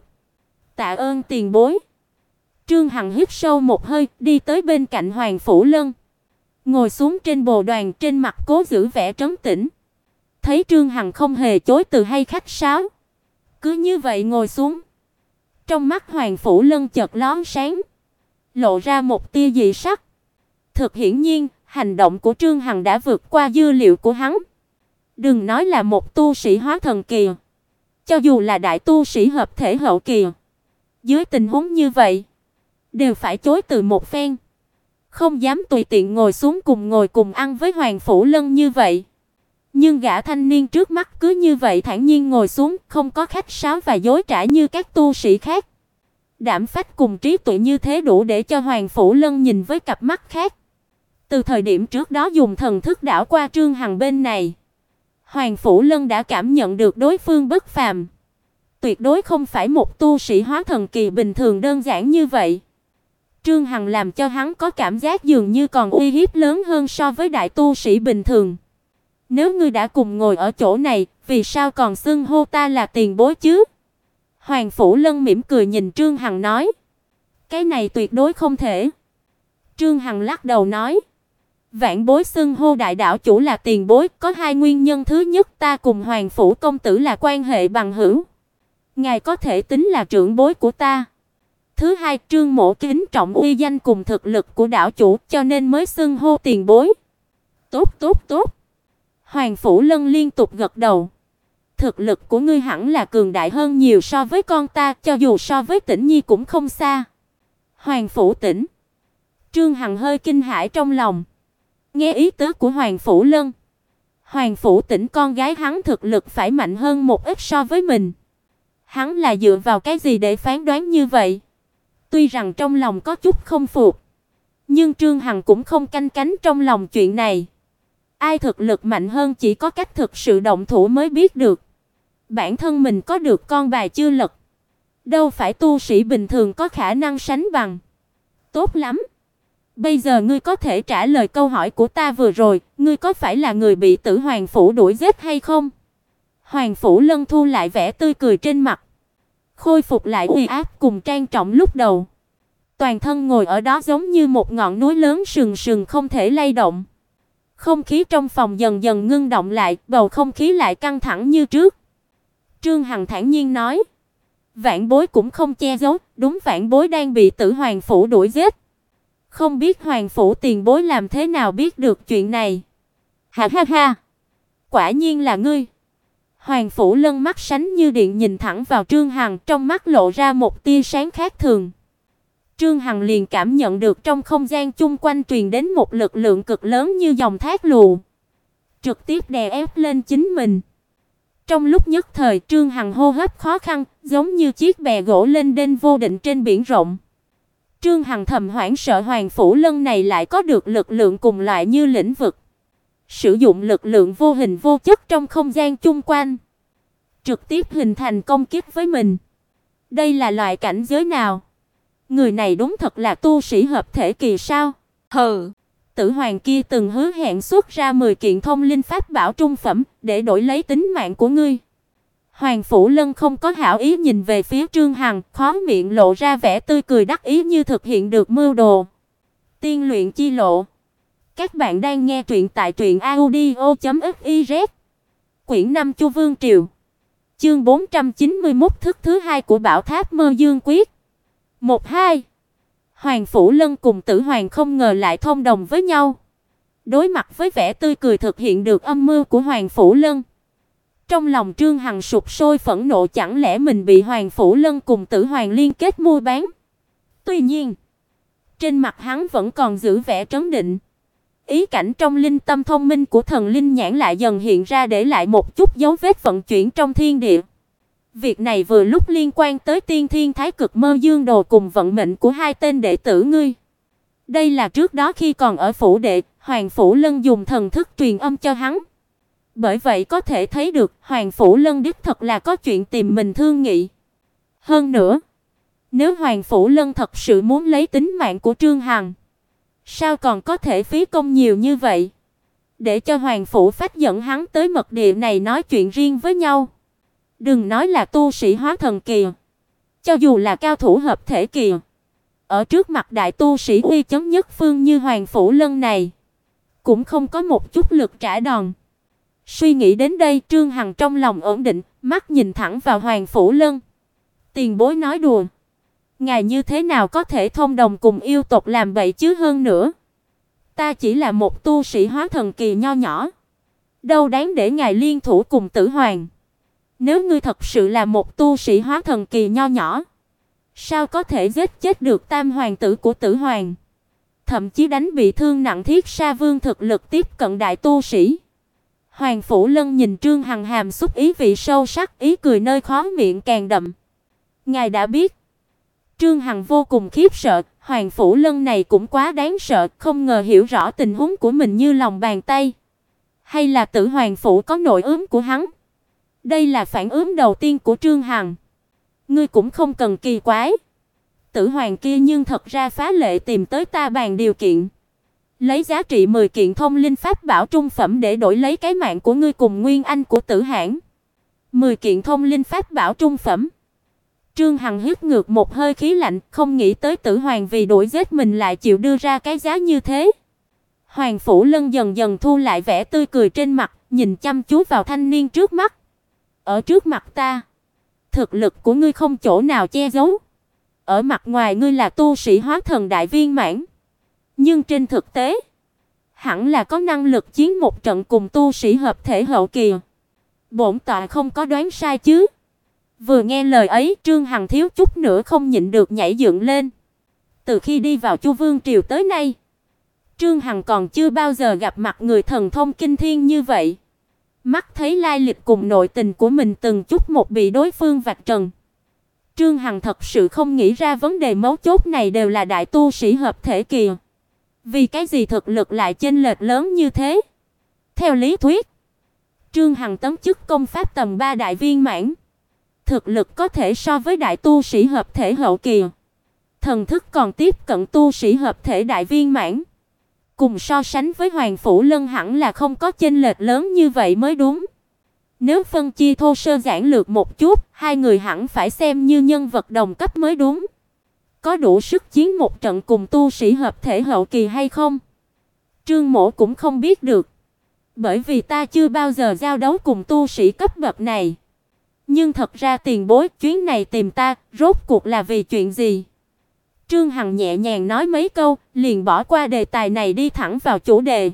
Tạ ơn tiền bối. Trương Hằng hít sâu một hơi, đi tới bên cạnh Hoàng Phủ Lân, ngồi xuống trên bồ đoàn, trên mặt cố giữ vẻ trấn tĩnh. Thấy Trương Hằng không hề chối từ hay khách sáo, cứ như vậy ngồi xuống. Trong mắt Hoàng Phủ Lân chợt lóe sáng, lộ ra một tia dị sắc. Thực hiển nhiên, Hành động của Trương Hằng đã vượt qua dư liệu của hắn. Đừng nói là một tu sĩ hóa thần kỳ, cho dù là đại tu sĩ hợp thể hậu kỳ, dưới tình huống như vậy, đều phải chối từ một phen, không dám tùy tiện ngồi cùng ăn với Hoàng Phủ Lân như vậy. Nhưng gã thanh niên trước mắt cứ như vậy thản nhiên ngồi xuống, không có khách sáo và dối trá như các tu sĩ khác. Đảm phách cùng trí tuệ như thế đủ để cho Hoàng Phủ Lân nhìn với cặp mắt khác. Từ thời điểm trước đó dùng thần thức đảo qua Trương Hằng bên này, Hoàng Phủ Lân đã cảm nhận được đối phương bất phàm. Tuyệt đối không phải một tu sĩ hóa thần kỳ bình thường đơn giản như vậy. Trương Hằng làm cho hắn có cảm giác dường như còn uy hiếp lớn hơn so với đại tu sĩ bình thường. Nếu ngươi đã cùng ngồi ở chỗ này, vì sao còn xưng hô ta là tiền bối chứ? Hoàng Phủ Lân mỉm cười nhìn Trương Hằng nói. Cái này tuyệt đối không thể. Trương Hằng lắc đầu nói. Vạn bối xưng hô đại đạo chủ là tiền bối, có hai nguyên nhân. Thứ nhất, ta cùng Hoàng Phủ công tử là quan hệ bằng hữu. Ngài có thể tính là trưởng bối của ta. Thứ hai, Trương mỗ kính trọng uy danh cùng thực lực của đạo chủ, cho nên mới xưng hô tiền bối. Tốt. Hoàng Phủ Lân liên tục gật đầu. Thực lực của ngươi hẳn là cường đại hơn nhiều so với con ta, cho dù so với Tĩnh Nhi cũng không xa. Hoàng Phủ Tĩnh. Trương Hằng hơi kinh hãi trong lòng. Nghe ý tứ của Hoàng Phủ Lân, Hoàng Phủ Tĩnh con gái hắn thực lực phải mạnh hơn một ít so với mình. Hắn là dựa vào cái gì để phán đoán như vậy? Tuy rằng trong lòng có chút không phục, nhưng Trương Hằng cũng không canh cánh trong lòng chuyện này. Ai thực lực mạnh hơn chỉ có cách thực sự động thủ mới biết được. Bản thân mình có được con bài chưa lật, đâu phải tu sĩ bình thường có khả năng sánh bằng. Tốt lắm. Bây giờ ngươi có thể trả lời câu hỏi của ta vừa rồi, ngươi có phải là người bị Tử Hoàng phủ đuổi giết hay không? Hoàng Phủ Lân thu lại vẻ tươi cười trên mặt, khôi phục lại uy áp cùng trang trọng lúc đầu. Toàn thân ngồi ở đó giống như một ngọn núi lớn sừng sừng không thể lay động. Không khí trong phòng dần dần ngưng động lại, bầu không khí lại căng thẳng như trước. Trương Hằng thản nhiên nói, vạn bối cũng không che giấu, đúng vạn bối đang bị Tử Hoàng phủ đuổi giết. Không biết Hoàng phủ tiền bối làm thế nào biết được chuyện này? Ha ha ha, quả nhiên là ngươi. Hoàng Phủ Lân mắt sánh như điện nhìn thẳng vào Trương Hằng, trong mắt lộ ra một tia sáng khác thường. Trương Hằng liền cảm nhận được trong không gian chung quanh truyền đến một lực lượng cực lớn như dòng thác lù, trực tiếp đè ép lên chính mình. Trong lúc nhất thời, Trương Hằng hô hấp khó khăn, giống như chiếc bè gỗ lênh đênh vô định trên biển rộng. Trương Hằng thầm hoảng sợ Hoàng Phủ Lân này lại có được lực lượng cùng loại như lĩnh vực. Sử dụng lực lượng vô hình vô chất trong không gian chung quanh, trực tiếp hình thành công kích với mình. Đây là loại cảnh giới nào? Người này đúng thật là tu sĩ hợp thể kỳ sao? Hừ, Tử Hoàng kia từng hứa hẹn xuất ra 10 kiện thông linh pháp bảo trung phẩm để đổi lấy tính mạng của ngươi. Hoàng Phủ Lân không có hảo ý nhìn về phía Trương Hằng, khóe miệng lộ ra vẻ tươi cười đắc ý như thực hiện được mưu đồ. Tiên luyện chi lộ. Các bạn đang nghe truyện tại truyệnaudio.fiz. Quyển 5 Chu Vương Triều. Chương 491 thức thứ hai của Bảo Tháp Mơ Dương Quyết. 1-2. Hoàng Phủ Lân cùng Tử Hoàng không ngờ lại thông đồng với nhau. Đối mặt với vẻ tươi cười thực hiện được âm mưu của Hoàng Phủ Lân, trong lòng Trương Hằng sục sôi phẫn nộ, chẳng lẽ mình bị Hoàng Phủ Lân cùng Tử Hoàng liên kết mua bán? Tuy nhiên, trên mặt hắn vẫn còn giữ vẻ trấn định. Ý cảnh trong linh tâm thông minh của thần linh nhãn lại dần hiện ra, để lại một chút dấu vết vận chuyển trong thiên địa. Việc này vừa lúc liên quan tới Tiên Thiên Thái Cực Mơ Dương Đồ cùng vận mệnh của hai tên đệ tử ngươi. Đây là trước đó khi còn ở phủ đệ, Hoàng Phủ Lân dùng thần thức truyền âm cho hắn. Bởi vậy có thể thấy được Hoàng Phủ Lân đích thật là có chuyện tìm mình thương nghị. Hơn nữa, nếu Hoàng Phủ Lân thật sự muốn lấy tính mạng của Trương Hằng, sao còn có thể phí công nhiều như vậy để cho Hoàng Phủ Phách dẫn hắn tới mật địa này nói chuyện riêng với nhau? Đừng nói là tu sĩ hóa thần kỳ, cho dù là cao thủ hợp thể kỳ, ở trước mặt đại tu sĩ uy chấn nhất phương như Hoàng Phủ Lân này, cũng không có một chút lực trả đòn. Suy nghĩ đến đây, Trương Hằng trong lòng ổn định, mắt nhìn thẳng vào Hoàng Phủ Lân. Tiền bối nói đùa, ngài như thế nào có thể thông đồng cùng yêu tộc làm bậy chứ? Hơn nữa, Ta chỉ là một tu sĩ hóa thần kỳ nho nhỏ, đâu đáng để ngài liên thủ cùng Tử Hoàng. Nếu ngươi thật sự là một tu sĩ hóa thần kỳ nho nhỏ, sao có thể giết chết được tam hoàng tử của Tử Hoàng, thậm chí đánh bị thương nặng Thiết Sa Vương thực lực tiếp cận đại tu sĩ. Hoàng Phủ Lân nhìn Trương Hằng hàm xúc ý vị sâu sắc, ý cười nơi khóe miệng càng đậm. Ngài đã biết. Trương Hằng vô cùng khiếp sợ, Hoàng Phủ Lân này cũng quá đáng sợ, không ngờ hiểu rõ tình huống của mình như lòng bàn tay. Hay là Tử Hoàng phủ có nội ướm của hắn? Đây là phản ứng đầu tiên của Trương Hằng. Ngươi cũng không cần kỳ quái. Tử Hoàng kia nhưng thật ra phá lệ tìm tới ta bàn điều kiện. Lấy giá trị 10 kiện thông linh pháp bảo trung phẩm để đổi lấy cái mạng của ngươi cùng nguyên anh của Tử Hãn. 10 kiện thông linh pháp bảo trung phẩm. Trương Hằng hít ngược một hơi khí lạnh, không nghĩ tới Tử Hoàng vì đuổi giết mình lại chịu đưa ra cái giá như thế. Hoàng Phủ Lân dần dần thu lại vẻ tươi cười trên mặt, nhìn chăm chú vào thanh niên trước mắt. Ở trước mặt ta, thực lực của ngươi không chỗ nào che giấu. Ở mặt ngoài ngươi là tu sĩ hóa thần đại viên mãn, nhưng trên thực tế, hẳn là có năng lực chiến một trận cùng tu sĩ hợp thể hậu kỳ. Bổn tọa không có đoán sai chứ? Vừa nghe lời ấy, Trương Hằng thiếu chút nữa không nhịn được nhảy dựng lên. Từ khi đi vào Chu Vương triều tới nay, Trương Hằng còn chưa bao giờ gặp mặt người thần thông kinh thiên như vậy. Mắt thấy lai lịch cùng nội tình của mình từng chút một bị đối phương vạch trần. Trương Hằng thật sự không nghĩ ra vấn đề mấu chốt này đều là đại tu sĩ hợp thể kỳ. Vì cái gì thực lực lại chênh lệch lớn như thế? Theo lý thuyết, Trương Hằng tấm chức công pháp tầm 3 đại viên mãn, thực lực có thể so với đại tu sĩ hợp thể hậu kỳ. Thần thức còn tiếp cận tu sĩ hợp thể đại viên mãn. Cùng so sánh với Hoàng Phủ Lân hẳn là không có chênh lệch lớn như vậy mới đúng. Nếu phân chia thô sơ giản lược một chút, hai người hẳn phải xem như nhân vật đồng cấp mới đúng. Có đủ sức chiến một trận cùng tu sĩ hợp thể hậu kỳ hay không? Trương Mỗ cũng không biết được. Bởi vì ta chưa bao giờ giao đấu cùng tu sĩ cấp bậc này. Nhưng thật ra tiền bối chuyến này tìm ta, rốt cuộc là vì chuyện gì? Trương Hằng nhẹ nhàng nói mấy câu, liền bỏ qua đề tài này đi thẳng vào chủ đề.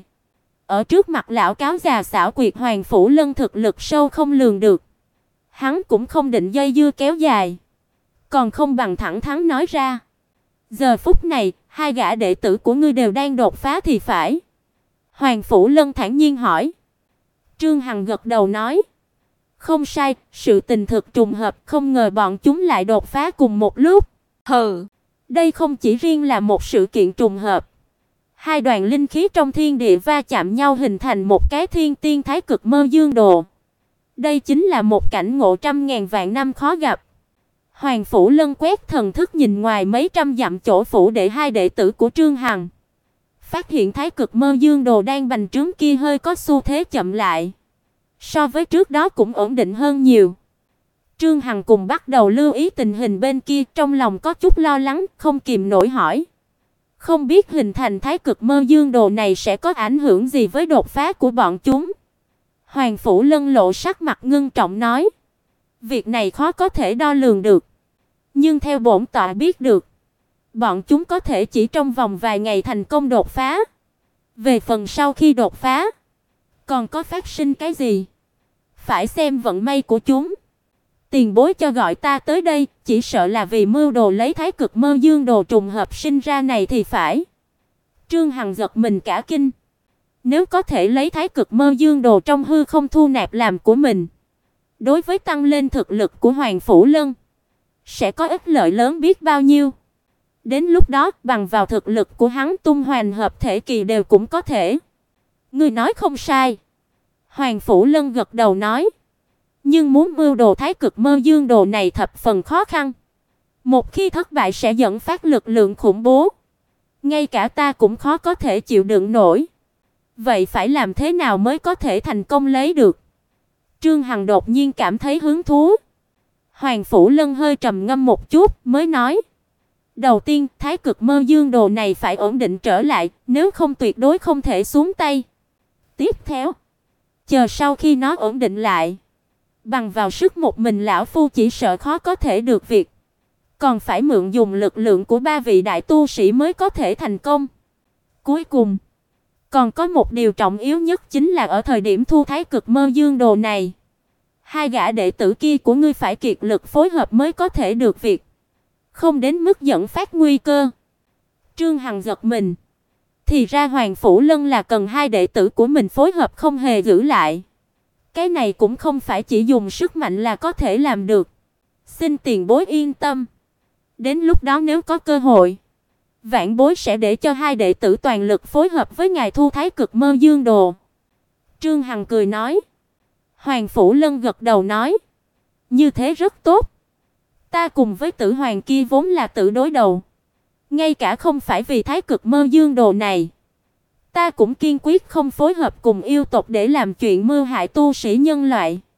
Ở trước mặt lão cáo già xảo quyệt Hoàng Phủ Lân thực lực sâu không lường được. Hắn cũng không định dây dưa kéo dài, còn không bằng thẳng thắn nói ra. Giờ phút này, hai gã đệ tử của ngươi đều đang đột phá thì phải. Hoàng Phủ Lân thản nhiên hỏi. Trương Hằng gật đầu nói. Không sai, sự tình thực trùng hợp, không ngờ bọn chúng lại đột phá cùng một lúc. Hừ, đây không chỉ riêng là một sự kiện trùng hợp. Hai đoàn linh khí trong thiên địa va chạm nhau hình thành một cái thiên tiên thái cực mơ dương đồ. Đây chính là một cảnh ngộ trăm ngàn vạn năm khó gặp. Hoàng Phủ Lân quét thần thức nhìn ngoài mấy trăm dặm chỗ phủ đệ hai đệ tử của Trương Hằng. Phát hiện thái cực mơ dương đồ đang bành trướng kia hơi có xu thế chậm lại. So với trước đó cũng ổn định hơn nhiều. Trương Hằng cùng bắt đầu lưu ý tình hình bên kia, trong lòng có chút lo lắng, không kìm nổi hỏi. Không biết hình thành thái cực mơ dương đồ này sẽ có ảnh hưởng gì với đột phá của bọn chúng? Hoàng Phủ Lân lộ sắc mặt ngưng trọng nói. Việc này khó có thể đo lường được. Nhưng theo bổn tọa biết được, bọn chúng có thể chỉ trong vòng vài ngày thành công đột phá. Về phần sau khi đột phá, còn có phát sinh cái gì? Phải xem vận may của chúng. Tiền bối cho gọi ta tới đây, chỉ sợ là vì mưu đồ lấy thái cực mơ dương đồ trùng hợp sinh ra này thì phải. Trương Hằng giật mình cả kinh. Nếu có thể lấy thái cực mơ dương đồ trong hư không thu nạp làm của mình, đối với tăng lên thực lực của Hoàng Phủ Lân sẽ có ích lợi lớn biết bao nhiêu. Đến lúc đó, bằng vào thực lực của hắn tung hoành hợp thể kỳ đều cũng có thể. Ngươi nói không sai. Hoàng Phủ Lân gật đầu nói. Nhưng muốn mưu đồ thái cực mơ dương đồ này thập phần khó khăn. Một khi thất bại sẽ dẫn phát lực lượng khủng bố. Ngay cả ta cũng khó có thể chịu đựng nổi. Vậy phải làm thế nào mới có thể thành công lấy được? Trương Hằng đột nhiên cảm thấy hứng thú. Hoàng Phủ Lân hơi trầm ngâm một chút mới nói. Đầu tiên, thái cực mơ dương đồ này phải ổn định trở lại, nếu không tuyệt đối không thể xuống tay. Tiếp theo, chờ sau khi nó ổn định lại, bằng vào sức một mình lão phu chỉ sợ khó có thể được việc. Còn phải mượn dùng lực lượng của ba vị đại tu sĩ mới có thể thành công. Cuối cùng, Còn có một điều trọng yếu nhất chính là ở thời điểm thu Thái Cực Mơ Dương Đồ này, hai gã đệ tử kia của ngươi phải kiệt lực phối hợp mới có thể được việc, không đến mức dẫn phát nguy cơ. Trương Hằng giật mình, thì ra Hoàng Phủ Lân là cần hai đệ tử của mình phối hợp không hề giữ lại. Cái này cũng không phải chỉ dùng sức mạnh là có thể làm được. Xin tiền bối yên tâm, đến lúc đó nếu có cơ hội, vãn bối sẽ để cho hai đệ tử toàn lực phối hợp với ngài thu Thái Cực Mơ Dương Đồ. Trương Hằng cười nói. Hoàng Phủ Lân gật đầu nói, như thế rất tốt. Ta cùng với Tử Hoàng kia vốn là tử đối đầu, ngay cả không phải vì Thái Cực Mơ Dương Đồ này, ta cũng kiên quyết không phối hợp cùng yêu tộc để làm chuyện mưu hại tu sĩ nhân loại.